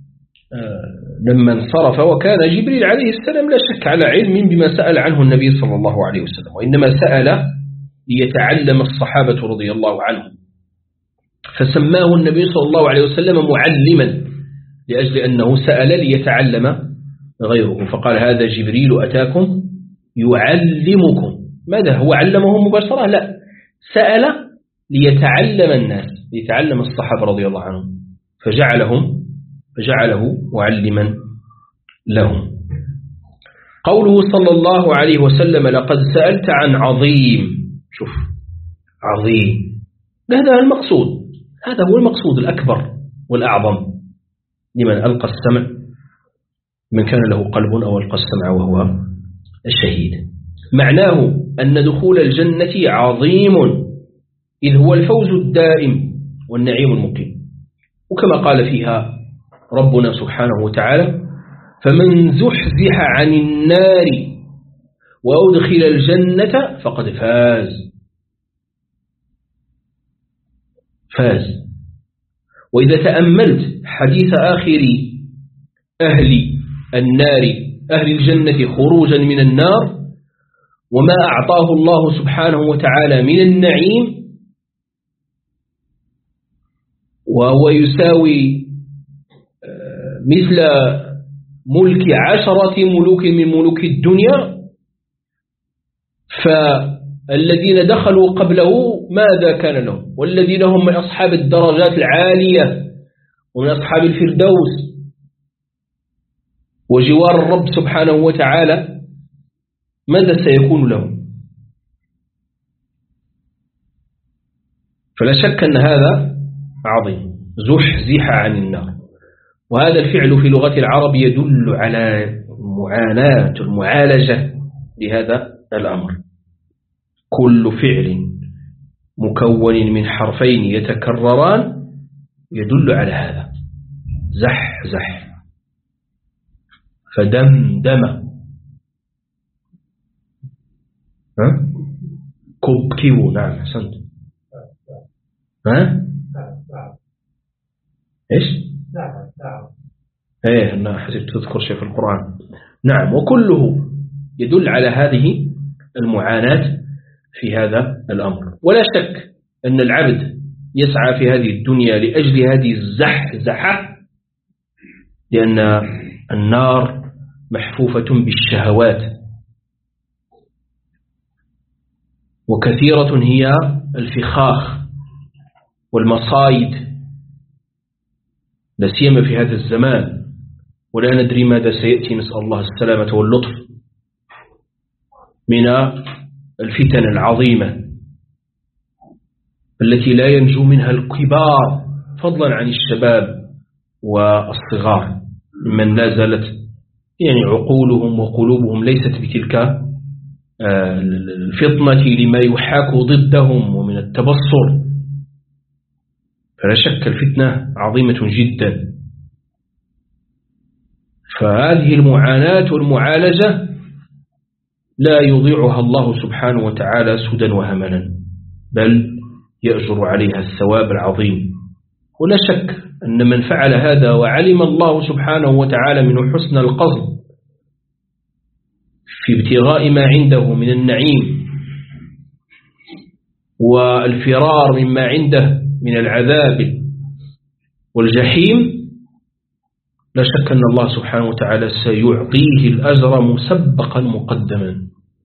A: لما انصرف، وكان جبريل عليه السلام لا شك على علم بما سأل عنه النبي صلى الله عليه وسلم، وإنما سأل ليتعلم الصحابة رضي الله عنهم، فسماه النبي صلى الله عليه وسلم معلما لأجل أنه سأل ليتعلم غيره، فقال هذا جبريل أتاكم يعلمكم. ماذا هو علمه مباشرة؟ لا، سأل ليتعلم الناس، ليتعلم الصحابة رضي الله عنهم، فجعلهم فجعله معلما لهم. قوله صلى الله عليه وسلم لقد سألت عن عظيم، شوف عظيم، هذا المقصود، هذا هو المقصود الأكبر والأعظم لمن ألقى السمع، من كان له قلب أو ألقى السمع وهو الشهيد. معناه أن دخول الجنة عظيم، إذ هو الفوز الدائم والنعيم المقيم، وكما قال فيها ربنا سبحانه وتعالى فمن زحزح عن النار وأدخل الجنة فقد فاز فاز. وإذا تأملت حديث آخر أهل النار أهل الجنة خروجا من النار وما أعطاه الله سبحانه وتعالى من النعيم، وهو يساوي مثل ملك عشرة ملوك من ملوك الدنيا، فالذين دخلوا قبله ماذا كان لهم؟ والذين هم من أصحاب الدرجات العالية ومن أصحاب الفردوس وجوار الرب سبحانه وتعالى ماذا سيكون لهم؟ فلا شك أن هذا عظيم، زحزح عن النار. وهذا الفعل في لغة العرب يدل على معاناة المعالجة لهذا الأمر. كل فعل مكون من حرفين يتكرران يدل على هذا. زح زح، فدمدم، ها كبكيو، نعم أحسنت، ها إيش ايه أنا حسبت تذكر شيء في القرآن. نعم، وكله يدل على هذه المعاناة في هذا الأمر. ولا شك أن العبد يسعى في هذه الدنيا لأجل هذه الزحزحة، لأن النار محفوفة بالشهوات، وكثيرة هي الفخاخ والمصايد، لا سيما في هذا الزمان، ولا ندري ماذا سيأتي، نسأل الله السلامة واللطف، من الفتن العظيمة التي لا ينجو منها الكبار فضلا عن الشباب والصغار، من لا زالت يعني عقولهم وقلوبهم ليست بتلك الفطنة لما يحاك ضدهم ومن التبصر. فلا شك الفتنة عظيمة جدا. فهذه المعاناة والمعالجة لا يضيعها الله سبحانه وتعالى سدى وهملا، بل يأجر عليها الثواب العظيم. ولا شك أن من فعل هذا وعلم الله سبحانه وتعالى من حسن القصد في ابتغاء ما عنده من النعيم والفرار مما عنده من العذاب والجحيم، لا شك أن الله سبحانه وتعالى سيعطيه الأجر مسبقا مقدما،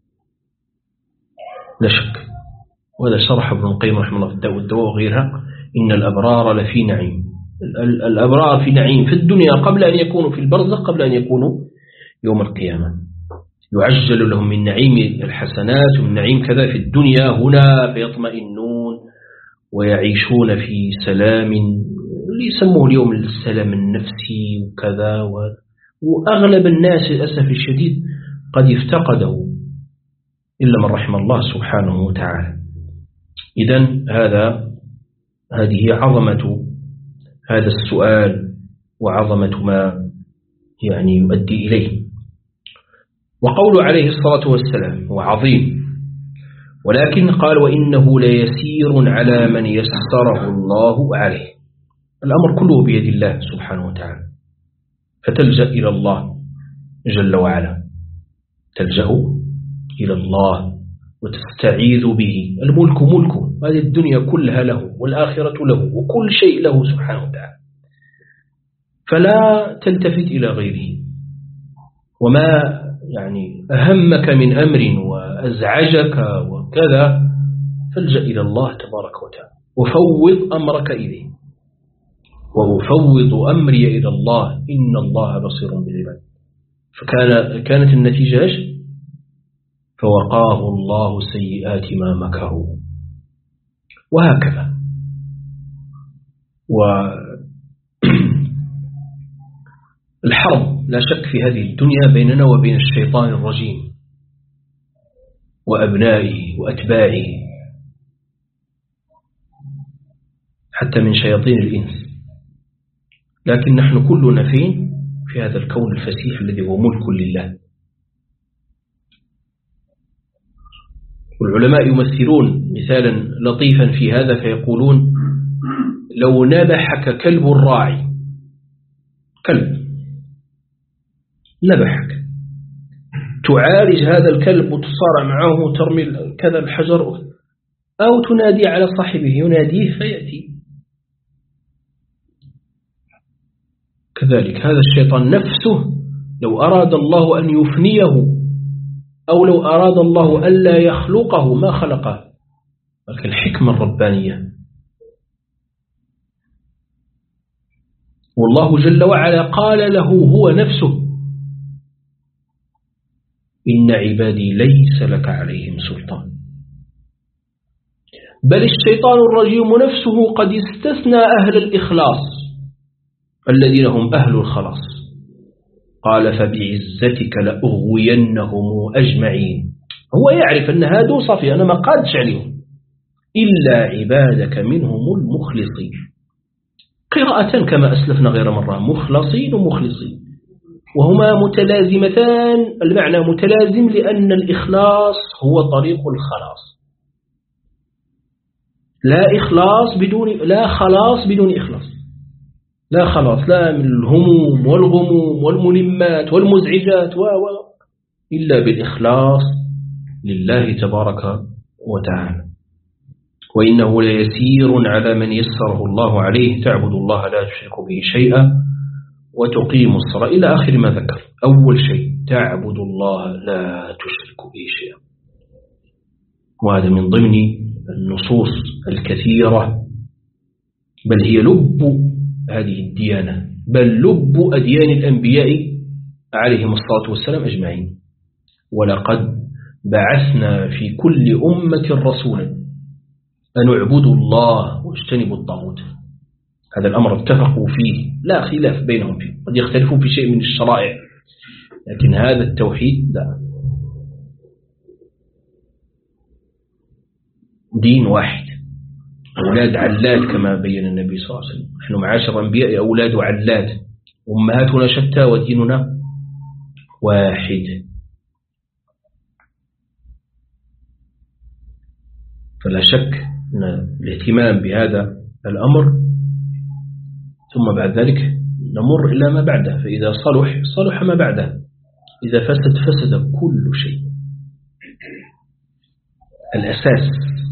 A: لا شك. وهذا شرح ابن القيم رحمه الله في الداء والدواء وغيرها: إن الأبرار لفي نعيم. الأبرار في نعيم في الدنيا قبل أن يكونوا في البرزخ، قبل أن يكونوا يوم القيامة، يعجل لهم من نعيم الحسنات ومن نعيم كذا في الدنيا هنا، فيطمئنون ويعيشون في سلام يسموه اليوم السلام النفسي وكذا. وأغلب الناس للأسف الشديد قد يفتقده إلا من رحم الله سبحانه وتعالى. إذن هذا هذه عظمة هذا السؤال وعظمة ما يعني يؤدي إليه. وقول عليه الصلاة والسلام هو عظيم، ولكن قال: وإنه ليسير على من يسره الله عليه. الأمر كله بيد الله سبحانه وتعالى، فتلجأ إلى الله جل وعلا، تلجأ إلى الله وتستعيذ به. الملك ملكه، هذه الدنيا كلها له والآخرة له وكل شيء له سبحانه وتعالى، فلا تلتفت إلى غيره. وما يعني أهمك من أمر وأزعجك وكذا فالجأ إلى الله تبارك وتعالى، وفوض أمرك إليه، وأفوض أمري إلى الله إن الله بصير بالعباد. فكان كانت النتيجة إيش؟ فوقاه الله سيئات ما مكروا. وهكذا. والحرب لا شك في هذه الدنيا بيننا وبين الشيطان الرجيم وأبنائه وأتباعه، حتى من شياطين الإنس. لكن نحن كلنا فين؟ في هذا الكون الفسيح الذي هو ملك لله. والعلماء يمثلون مثالا لطيفا في هذا فيقولون: لو نبحك كلب الراعي، كلب نبحك، تعالج هذا الكلب وتصارع معه وترمي كذا الحجر، أو تنادي على صاحبه يناديه فيأتي. كذلك هذا الشيطان نفسه لو أراد الله أن يفنيه أو لو أراد الله ألا يخلقه ما خلقه، لكن الحكمة الربانية. والله جل وعلا قال له هو نفسه: إن عبادي ليس لك عليهم سلطان. بل الشيطان الرجيم نفسه قد استثنى أهل الإخلاص الذين هم أهل الخلاص، قال: فبعزتك لأغوينهم أجمعين. هو يعرف أن هادو صفي، أنا ما قادش عليهم إلا عبادك منهم المخلصين. قراءة كما أسلفنا غير مرة: مخلصين ومخلصين، وهما متلازمتان، المعنى متلازم، لأن الإخلاص هو طريق الخلاص. لا إخلاص بدون لا خلاص بدون إخلاص. لا خلاص، لا من الهموم والغموم والملمات والمزعجات و و إلا بالإخلاص لله تبارك وتعالى. وإنه ليسير على من يسره الله عليه، تعبد الله لا تشرك به شيئا وتقيم الصلاة إلى آخر ما ذكر. أول شيء تعبد الله لا تشرك به شيئا، وهذا من ضمن النصوص الكثيرة، بل هي لب هذه الديانة، بل لب أديان الأنبياء عليهم الصلاة والسلام أجمعين. ولقد بعثنا في كل أمة رسولا أن اعبدوا الله واجتنبوا الطاغوت. هذا الأمر اتفقوا فيه، لا خلاف بينهم فيه، قد يختلفوا في شيء من الشرائع، لكن هذا التوحيد لا، دين واحد، أولاد علات كما بين النبي صلى الله عليه وسلم. نحن معاشر الأنبياء أولاد علات، أمهاتنا شتى وديننا واحد. فلا شك أن الاهتمام بهذا الأمر، ثم بعد ذلك نمر إلى ما بعده، فإذا صلح صلح ما بعده، إذا فسد فسد كل شيء. الأساس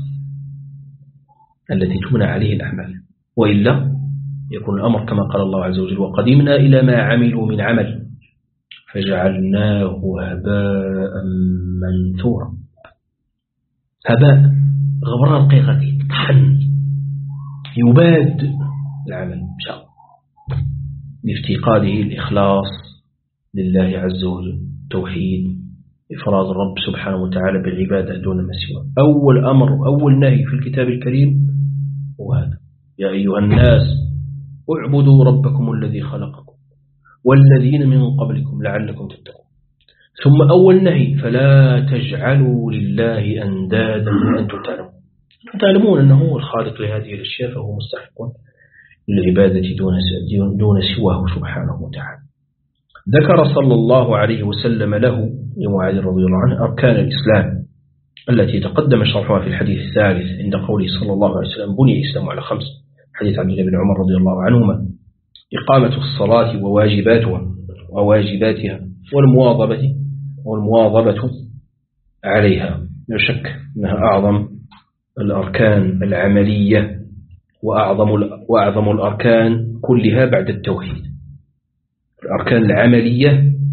A: التي تبنى عليه الأعمال، وإلا يكون الأمر كما قال الله عز وجل: وقدمنا إلى ما عملوا من عمل فجعلناه هباء منثورا. هباء غبران رقيقة طحن يباد العمل بشاء لافتقاده الإخلاص لله عز وجل، توحيد إفراد الرب سبحانه وتعالى بالعبادة دون ما سواه. أول أمر أول نهي في الكتاب الكريم هو هذا: يا أيها الناس اعبدوا ربكم الذي خلقكم والذين من قبلكم لعلكم تتقون. ثم أول نهي: فلا تجعلوا لله أندادا وأنتم تعلمون. تعلمون أنه هو الخالق لهذه الأشياء، فهو مستحق للعبادة دون دون سواه سبحانه وتعالى. ذكر صلى الله عليه وسلم له لمعاذ رضي الله عنه أركان الإسلام التي تقدم شرحها في الحديث الثالث عند قوله صلى الله عليه وسلم: بني الإسلام على خمس، حديث عبد الله بن عمر رضي الله عنهما: إقامة الصلاة وواجباتها وواجباتها والمواظبة والمواظبة عليها. لا شك أنها أعظم الأركان العملية وأعظم وأعظم الأركان كلها بعد التوحيد. الأركان العملية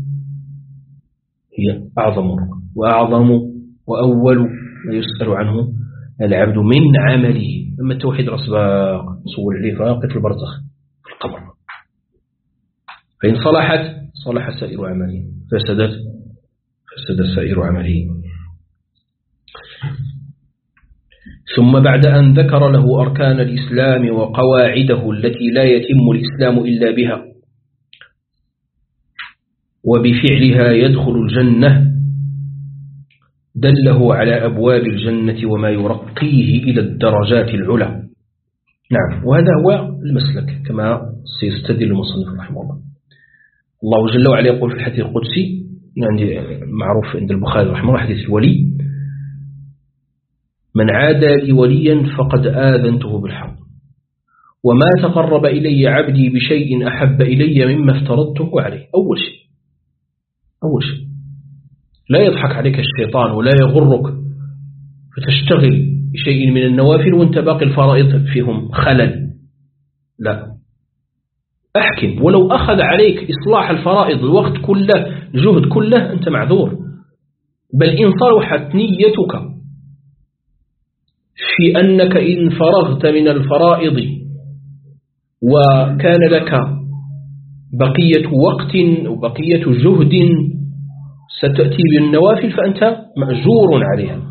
A: هي أعظم وأعظم وأول ما يسأل عنه العبد من عمله. أما التوحيد الأسباق صور عليه فاقة البرزخ في القبر، فإن صلحت صلح سائر عمله، فسدت فسد سائر عمله. ثم بعد أن ذكر له أركان الإسلام وقواعده التي لا يتم الإسلام إلا بها وبفعلها يدخل الجنة، دله على أبواب الجنة وما يرقيه إلى الدرجات العلى. نعم، وهذا هو المسلك كما سيستدل المصنف رحمه الله. الله جل وعلا يقول في الحديث القدسي، يعني معروف عند البخاري رحمه الله، حديث الولي: من عادى لي وليا فقد آذنته بالحرب، وما تقرب إلي عبدي بشيء أحب إلي مما افترضته عليه. أول شيء أول شيء لا يضحك عليك الشيطان ولا يغرك فتشتغل بشيء من النوافل وانت باقي الفرائض فيهم خلل. لا، أحكم، ولو أخذ عليك إصلاح الفرائض الوقت كله الجهد كله أنت معذور. بل إن صلحت نيتك في أنك إن فرغت من الفرائض وكان لك بقية وقت وبقية جهد ستأتي بالنوافل فأنت مأجور عليها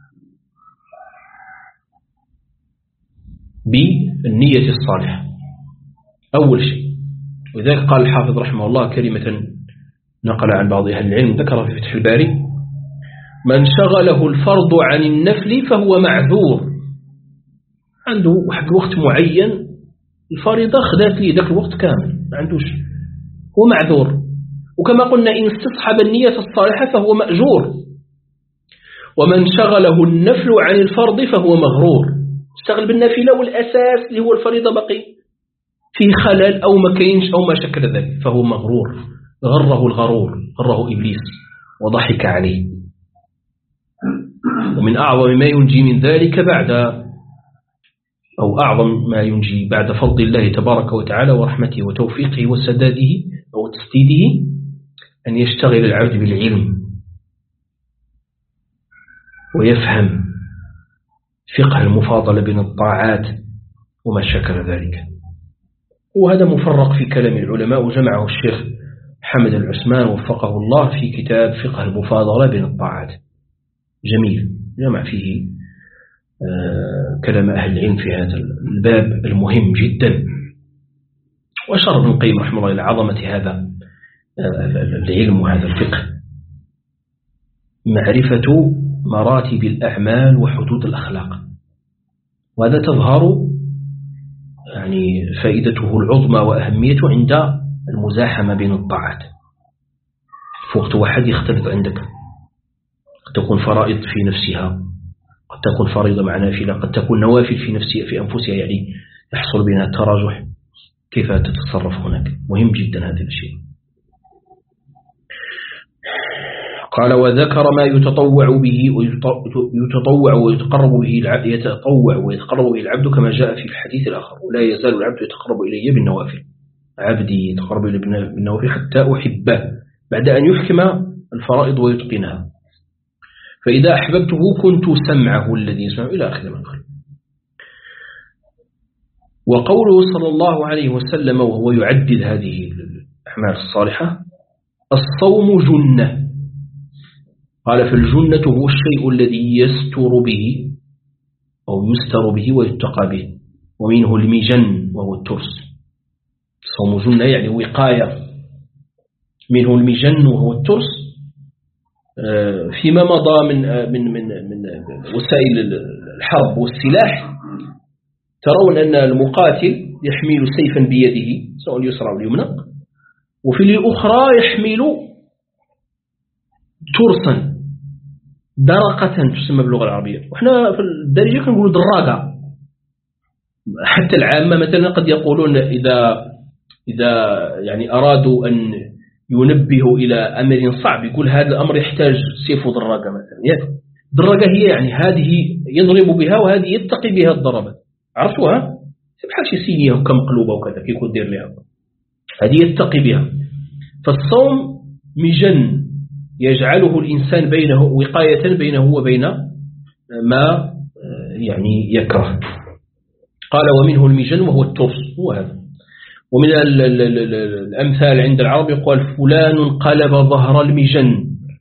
A: بالنية الصالحة. أول شيء. وذلك قال الحافظ رحمه الله كلمة نقل عن بعض أهل العلم ذكر في فتح الباري: من شغله الفرض عن النفل فهو معذور. عنده واحد وقت معين الفريضة خدات لي ذاك الوقت كامل، ما عندوش، هو معذور. وكما قلنا إن استصحب النية الصالحة فهو مأجور. ومن شغله النفل عن الفرض فهو مغرور، اشتغل بالنافلة والأساس اللي هو الفريضة بقي فيه خلل أو ما كينش أو ما شكل ذلك فهو مغرور، غره الغرور، غره إبليس وضحك عليه. ومن أعظم ما ينجي من ذلك بعد أو أعظم ما ينجي بعد فضل الله تبارك وتعالى ورحمته وتوفيقه وسداده أو تسديده أن يشتغل العبد بالعلم ويفهم فقه المفاضلة بين الطاعات وما شكل ذلك. وهذا مفرق في كلام العلماء، وجمعه الشيخ حمد العثمان وفقه الله في كتاب فقه المفاضلة بين الطاعات، جميل، جمع فيه آه كلام أهل العلم في هذا الباب المهم جدا. وأشار ابن القيم رحمه الله إلى عظمة هذا آه العلم وهذا الفقه، معرفة مراتب الأعمال وحدود الأخلاق، وهذا تظهر يعني فائدته العظمى وأهميته عند المزاحمة بين الطاعات. في وقت واحد يختلط عندك، قد تكون فرائض في نفسها، قد تكون فريضة مع نافلة، قد تكون نوافل في نفسها في أنفسها، يعني يحصل بينها التراجح. كيف تتصرف هناك؟ مهم جدا هذا الشيء. قال وذكر ما يتطوع به ويتطوع ويتقرب به العبد يتطوع ويتقرب به العبد كما جاء في الحديث الآخر: ولا يزال العبد يتقرب إلي بالنوافل، عبدي يتقرب إلي بالنوافل حتى أحبه، بعد أن يحكم الفرائض ويتقنها، فإذا أحببته كنت سمعه الذي يسمع، إلى آخر ما قال. وقوله صلى الله عليه وسلم وهو يعدد هذه الأعمال الصالحة: الصوم جنة. قال: فالجنة هو الشيء الذي يستر به أو يستر به ويتقى به، ومنه المجن وهو الترس. الصوم جنة يعني وقاية، منه المجن وهو الترس. فيما مضى من من من من وسائل الحرب والسلاح ترون أن المقاتل يحمل سيفا بيده سواء اليسرى أو اليمنى، وفي الأخرى يحمل ترسا، درقة تسمى باللغة العربية، وإحنا في الدارجة كنقولوا دراجة. حتى العامة مثلا قد يقولون إذا إذا يعني أرادوا أن ينبهوا إلى أمر صعب يقول هذا الأمر يحتاج سيف ودراجة مثلا. دراجة هي يعني هذه يضرب بها وهذه يتقي بها الضربات، عرفتوها؟ بحال شي سينية وكمقلوبة وكذا كيف يدير لها، هذه يتقي بها. فالصوم مجن يجعله الإنسان بينه وقاية بينه وبين ما يعني يكره. قال: ومنه المجن وهو الترس، هو هذا. ومن الأمثال عند العرب يقول: فلان قلب ظهر المجن،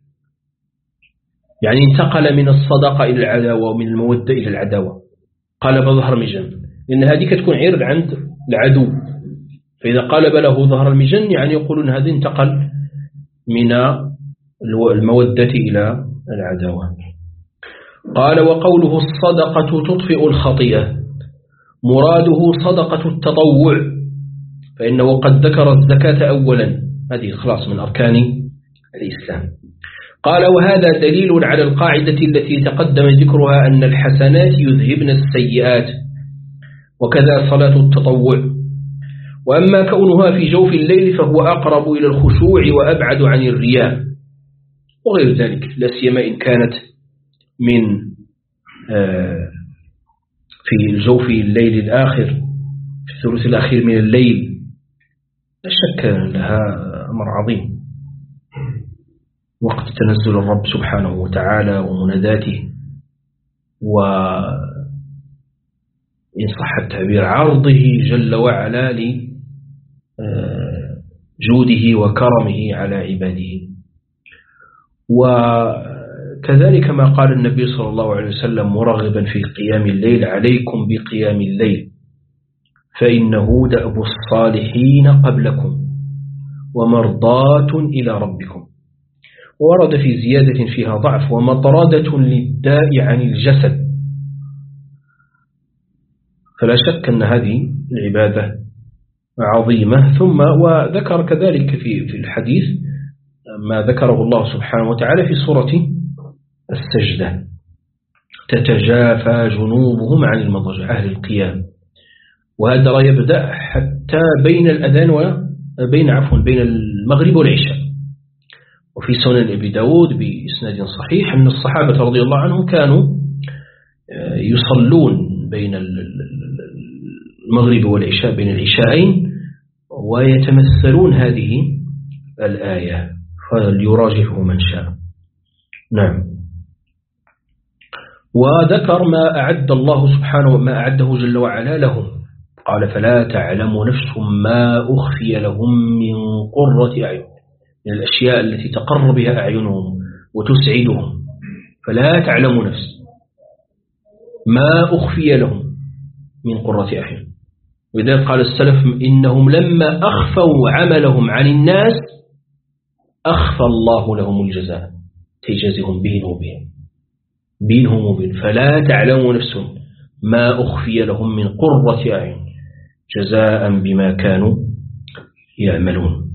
A: يعني انتقل من الصداقة إلى العداوة ومن المودة إلى العداوة، قلب ظهر مجن، لأن هذه كتكون عرض عند العدو، فإذا قلب له ظهر المجن يعني يقولون هذا انتقل من المودة إلى العداوة. قال: وقوله الصدقة تطفئ الخطيئة، مراده صدقة التطوع، فإنه قد ذكر الزكاة أولا، هذه خلاص من أركان الإسلام. قال: وهذا دليل على القاعدة التي تقدم ذكرها أن الحسنات يذهبن السيئات، وكذا صلاة التطوع. وأما كونها في جوف الليل فهو أقرب إلى الخشوع وأبعد عن الرياء وغير ذلك، لا سيما إن كانت من في جوف الليل الآخر، في الثلث الأخير من الليل، لا شك لها أمر عظيم، وقت تنزل الرب سبحانه وتعالى ومناداته، وإن صح التعبير عرضه جل وعلا لجوده وكرمه على عباده. وكذلك ما قال النبي صلى الله عليه وسلم مرغبا في قيام الليل: عليكم بقيام الليل فإنه دأب الصالحين قبلكم ومرضاة إلى ربكم. ورد في زيادة فيها ضعف: ومطردة للداء عن الجسد. فلا شك أن هذه العبادة عظيمة. ثم وذكر كذلك في في الحديث ما ذكره الله سبحانه وتعالى في سورة السجدة: تتجافى جنوبهم عن المضاجع، أهل القيام. وهذا لا يبدأ حتى بين الأذان وبين عفوا بين المغرب والعشاء. وفي سنن أبي داود بإسناد صحيح أن الصحابة رضي الله عنهم كانوا يصلون بين المغرب والعشاء بين العشاءين ويتمثلون هذه الآية، فليراجعه من شاء. نعم. وذكر ما أعد الله سبحانه وما أعده جل وعلا لهم، قال فلا تعلم نفس ما أخفي لهم من قرة أعين، من الأشياء التي تقر بها أعينهم وتسعدهم، فلا تعلم نفس ما أخفي لهم من قرة أعين. وإذا قال السلف إنهم لما أخفوا عملهم عن الناس أخفى الله لهم الجزاء تجازهم به وبهم بينهم وبين، فلا تعلم نفس ما أخفي لهم من قرة أعين جزاء بما كانوا يعملون.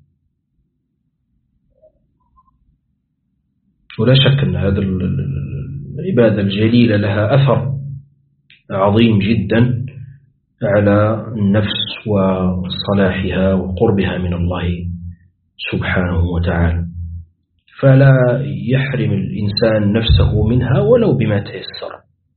A: ولا شك أن هذا العبادة الجليلة لها أثر عظيم جدا على النفس وصلاحها وقربها من الله سبحانه وتعالى، فلا يحرم الإنسان نفسه منها ولو بما تيسر،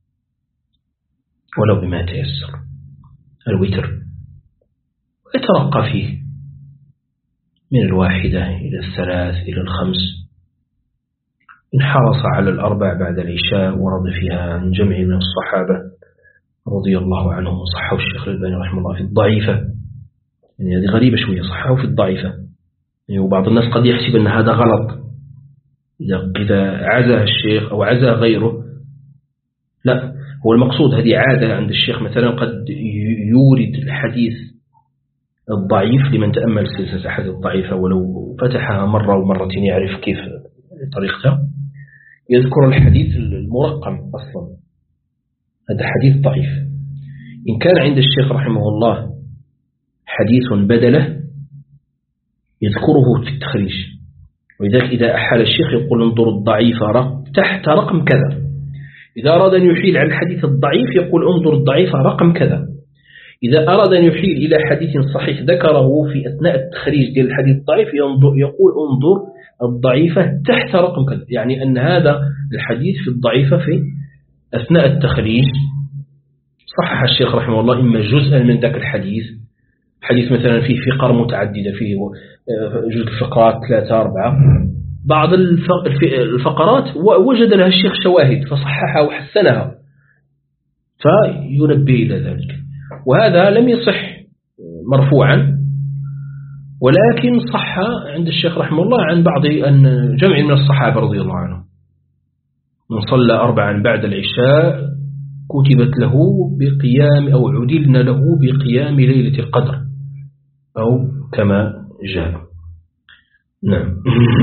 A: ولو بما تيسر الوتر، ويترقى فيه من الواحدة إلى الثلاث إلى الخمس، إن حرص على الأربع بعد العشاء. ورد فيها عن جمع من الصحابة رضي الله عنهم، وصحه الشيخ الألباني رحمه الله في الضعيفة، يعني هذه غريبة شوية، صحه في الضعيفة، يعني وبعض الناس قد يحسب أن هذا غلط إذا عزى الشيخ أو عزى غيره، لا، هو المقصود هذه عادة عند الشيخ، مثلا قد يورد الحديث الضعيف لمن تأمل سلسلة الحديث الضعيفة ولو فتحها مرة ومرتين يعرف كيف طريقتها، يذكر الحديث المرقم أصلا، هذا حديث ضعيف. إن كان عند الشيخ رحمه الله حديث بدله يذكره في التخريج، ولذلك إذا أحال الشيخ يقول انظر الضعيف تحت رقم كذا، إذا أراد أن يحيل على الحديث الضعيف يقول انظر الضعيف رقم كذا، إذا أراد أن يحيل إلى حديث صحيح ذكره في أثناء التخريج ديال الحديث الضعيف يقول انظر الضعيفة تحت رقم كذا، يعني أن هذا الحديث في الضعيفة في أثناء التخريج صحح الشيخ رحمه الله إما جزءا من ذاك الحديث، حديث مثلا فيه فقر متعددة، فيه جزء الفقرات ثلاثة أربعة، بعض الفقرات وجد لها الشيخ شواهد فصححها وحسنها، فينبه إلى ذلك. وهذا لم يصح مرفوعا، ولكن صح عند الشيخ رحمه الله عن بعض أن جمع من الصحابة رضي الله عنهم من صلى أربعا بعد العشاء كتبت له بقيام أو عدلنا له بقيام ليلة القدر أو كما جاء. نعم.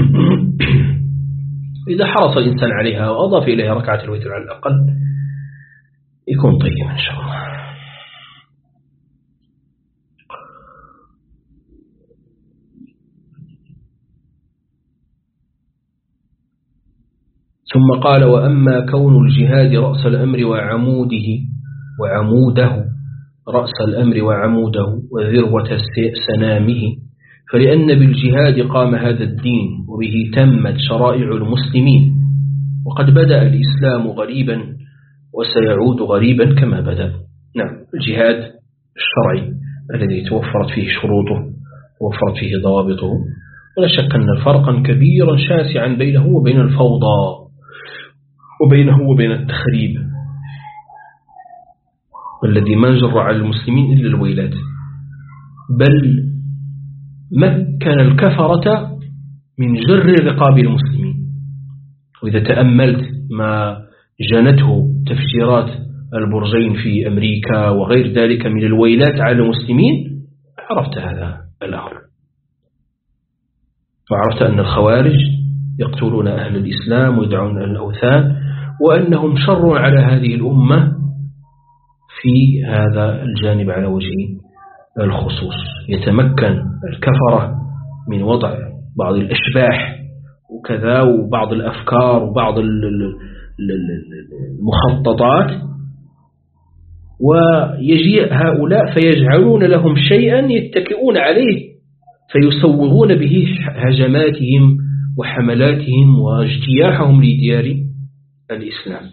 A: إذا حرص الإنسان عليها وأضاف إليها ركعة الوتر على الأقل يكون طيب إن شاء الله. ثم قال وأما كون الجهاد رأس الأمر وعموده وعموده رأس الأمر وعموده وذروة سنامه، فلأن بالجهاد قام هذا الدين وبه تمت شرائع المسلمين، وقد بدأ الإسلام غريبا وسيعود غريبا كما بدأ. نعم، الجهاد الشرعي الذي توفرت فيه شروطه ووفرت فيه ضوابطه، ولا شك أن فرقا كبيرا شاسعا بينه وبين الفوضى وبينه وبين التخريب والذي ما جر على المسلمين إلا الويلات، بل مكن الكفرة من جر رقاب المسلمين. وإذا تأملت ما جنته تفجيرات البرجين في أمريكا وغير ذلك من الويلات على المسلمين عرفت هذا الأمر، وعرفت أن الخوارج يقتلون أهل الإسلام ويدعون أهل الأوثان، وأنهم شر على هذه الأمة في هذا الجانب على وجه الخصوص. يتمكن الكفرة من وضع بعض الأشباح وكذا وبعض الأفكار وبعض المخططات، ويجيء هؤلاء فيجعلون لهم شيئا يتكئون عليه فيسوغون به هجماتهم وحملاتهم واجتياحهم لديار الإسلام.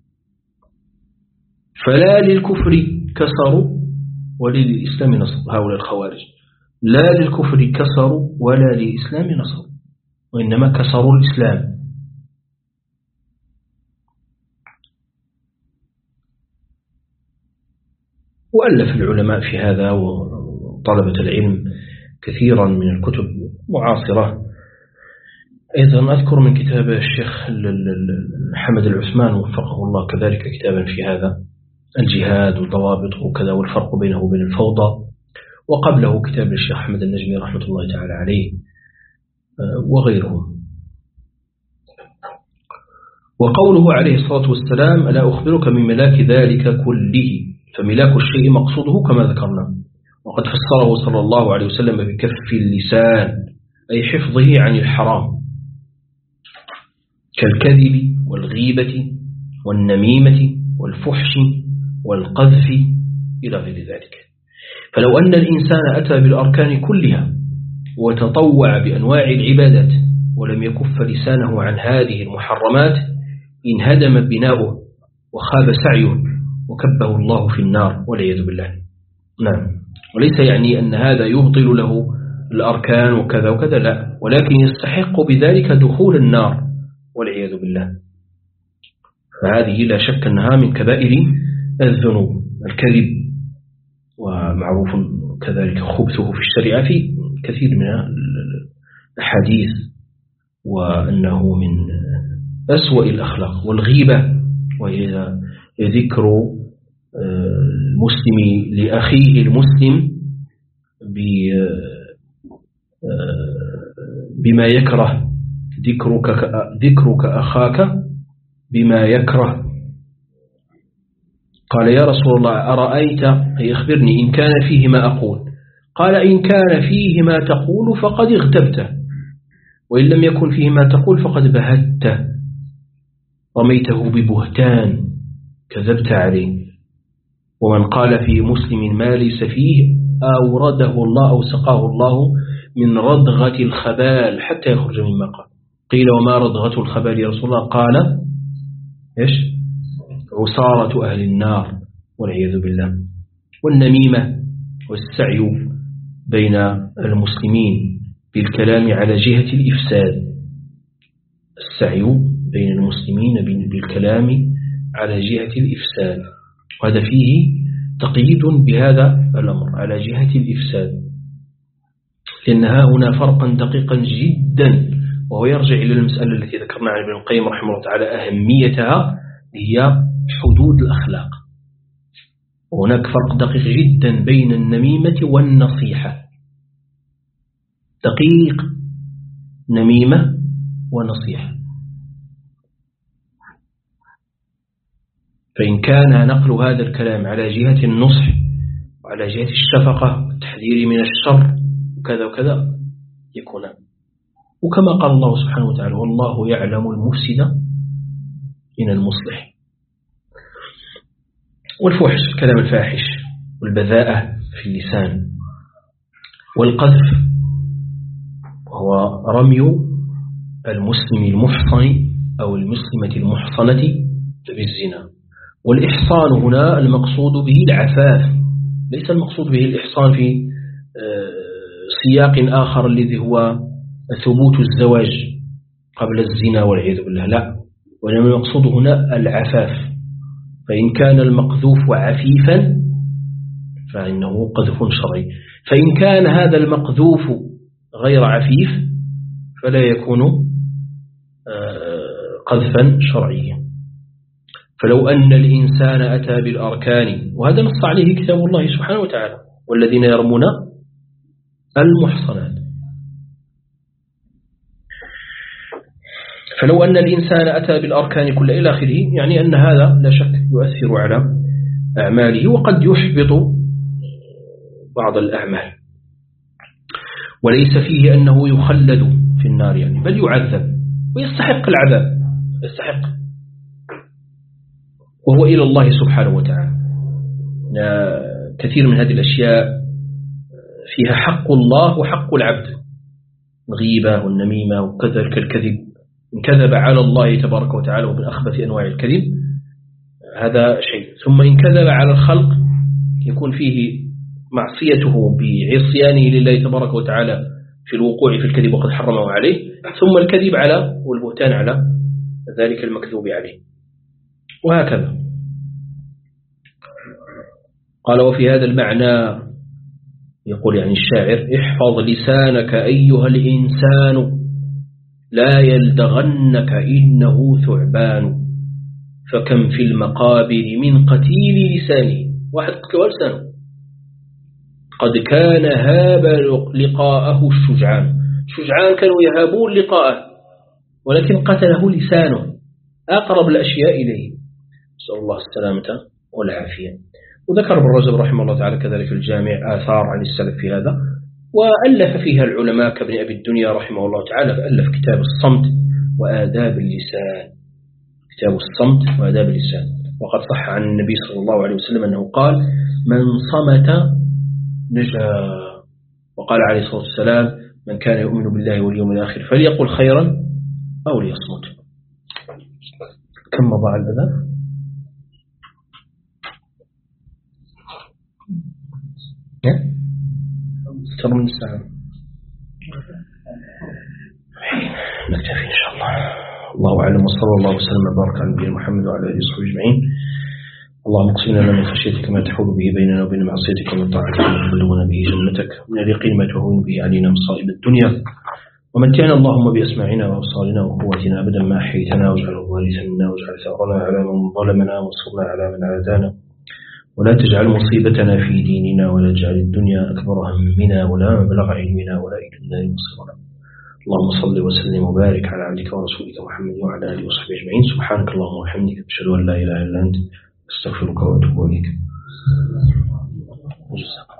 A: فلا للكفر كسروا ولا للإسلام نصروا. هؤلاء الخوارج لا للكفر كسروا ولا للإسلام نصروا، وإنما كسروا الإسلام. وألف العلماء في هذا وطلبة العلم كثيرا من الكتب معاصرة. أيضا أذكر من كتاب الشيخ محمد العثمان وفقه الله كذلك كتابا في هذا الجهاد وضوابطه وكذا والفرق بينه وبين الفوضى، وقبله كتاب الشيخ أحمد النجمي رحمة الله تعالى عليه وغيرهم. وقوله عليه الصلاة والسلام ألا أخبرك من ملاك ذلك كله، فملاك الشيء مقصوده كما ذكرنا، وقد فسره صلى الله عليه وسلم بكف اللسان أي حفظه عن الحرام كالكذب والغيبة والنميمة والفحش والقذف إلى غير ذلك. فلو أن الإنسان أتى بالأركان كلها وتطوع بأنواع العبادات ولم يكف لسانه عن هذه المحرمات انهدم بناؤه وخاب سعيه وكبه الله في النار والعياذ بالله. نعم. وليس يعني أن هذا يبطل له الأركان وكذا وكذا، لا، ولكن يستحق بذلك دخول النار والعياذ بالله. فهذه لا شك أنها من كبائر الذنوب الكذب، ومعروف كذلك خبثه في الشريعة في كثير من الحديث، وأنه من أسوأ الأخلاق. والغيبة وهي ذكر المسلم لأخيه المسلم بما يكره، ذكرك ذكرك أخاك بما يكره. قال يا رسول الله أرأيت، أي أخبرني إن كان فيه ما أقول. قال إن كان فيه ما تقول فقد اغتبته، وإن لم يكن فيه ما تقول فقد بهته، رميته ببهتان، كذبت عليه. ومن قال في مسلم ما ليس فيه أورده الله أو سقاه الله من ردغة الخبال حتى يخرج مما قال. قيل وما ردغة الخبال يا رسول الله؟ قال إيش؟ عصارة أهل النار والعياذ بالله. والنميمة والسعي بين المسلمين بالكلام على جهة الإفساد، السعي بين المسلمين بالكلام على جهة الإفساد، وهذا فيه تقييد بهذا الأمر على جهة الإفساد، لأنها هنا فرقا دقيقا جدا، وهو يرجع إلى المسألة التي ذكرنا عن ابن القيم رحمه الله تعالى أهميتها، هي حدود الأخلاق. وهناك فرق دقيق جدا بين النميمة والنصيحة، دقيق، نميمة ونصيحة. فإن كان نقل هذا الكلام على جهة النصح وعلى جهة الشفقة والتحذير من الشر وكذا وكذا يكون، وكما قال الله سبحانه وتعالى والله يعلم المفسد من المصلح. والفحش الكلام الفاحش والبذاءة في اللسان، والقذف وهو رمي المسلم المحصن أو المسلمة المحصنة بالزنا. والإحصان هنا المقصود به العفاف، ليس المقصود به الإحصان في سياق آخر الذي هو ثبوت الزواج قبل الزنا والعياذ بالله، لا، وإنما المقصود هنا العفاف. فإن كان المقذوف عفيفا فإنه قذف شرعي، فإن كان هذا المقذوف غير عفيف فلا يكون قذفا شرعيا. فلو أن الإنسان أتى بالأركان، وهذا نص عليه كتاب الله سبحانه وتعالى والذين يرمون المحصنات، فلو أن الإنسان أتى بالأركان كل إلى آخره، يعني أن هذا لا شك يؤثر على أعماله وقد يحبط بعض الأعمال، وليس فيه أنه يخلد في النار يعني، بل يعذب ويستحق العذاب، يستحق، وهو إلى الله سبحانه وتعالى. كثير من هذه الأشياء فيها حق الله وحق العبد، الغيبة والنميمة وكذلك الكذب، إن كذب على الله تبارك وتعالى ومن أخبث أنواع الكذب هذا شيء. ثم إن كذب على الخلق يكون فيه معصيته بعصيانه لله تبارك وتعالى في الوقوع في الكذب وقد حرمه عليه، ثم الكذب على والبهتان على ذلك المكذوب عليه، وهكذا. قال وفي هذا المعنى يقول يعني الشاعر: احفظ لسانك أيها الإنسان لا يلدغنك إنه ثعبان، فكم في المقابر من قتيل لسانه، واحد قتل لسانه، قد كان هاب لقاءه الشجعان، شجعان كانوا يهابون لقاءه ولكن قتله لسانه، أقرب الأشياء إليه، نسأل الله السلامة والعافية. وذكر ابن رجب رحمه الله تعالى كذلك الجامع آثار عن السلف في هذا، وألف فيها العلماء كابن أبي الدنيا رحمه الله تعالى، فألف كتاب الصمت وآداب اللسان، كتاب الصمت وآداب اللسان. وقد صح عن النبي صلى الله عليه وسلم أنه قال: من صمت نجا. وقال عليه الصلاة والسلام: من كان يؤمن بالله واليوم الآخر فليقل خيرا أو ليصمت. كم مضى الأذان؟ أكثر من ساعة. نكتفي إن شاء الله. الله أعلم، وصلى الله وسلم وبارك على نبينا محمد وعلى آله وصحبه أجمعين. اللهم اقسم لنا من خشيتك ما تحول به بيننا وبين معصيتك، ومن طاعتك ما تبلغنا به جنتك، ومن اليقين ما تهون به علينا مصائب الدنيا، ومتعنا اللهم بأسماعنا وأبصارنا وقوتنا أبدا ما أحييتنا، واجعل الوارث منا، واجعل ثأرنا على من ظلمنا، وانصرنا على من عادانا، ولا تجعل مصيبتنا في ديننا، ولا تجعل الدنيا أكبر همنا ولا مبلغ علمنا ولا إلى النار مصيرنا. اللهم صل وسلم وبارك على عبدك ورسولك محمد وعلى آله وصحبه أجمعين. سبحانك اللهم وبحمدك، أشهد أن لا إله إلا أنت، أستغفرك وأتوب إليك.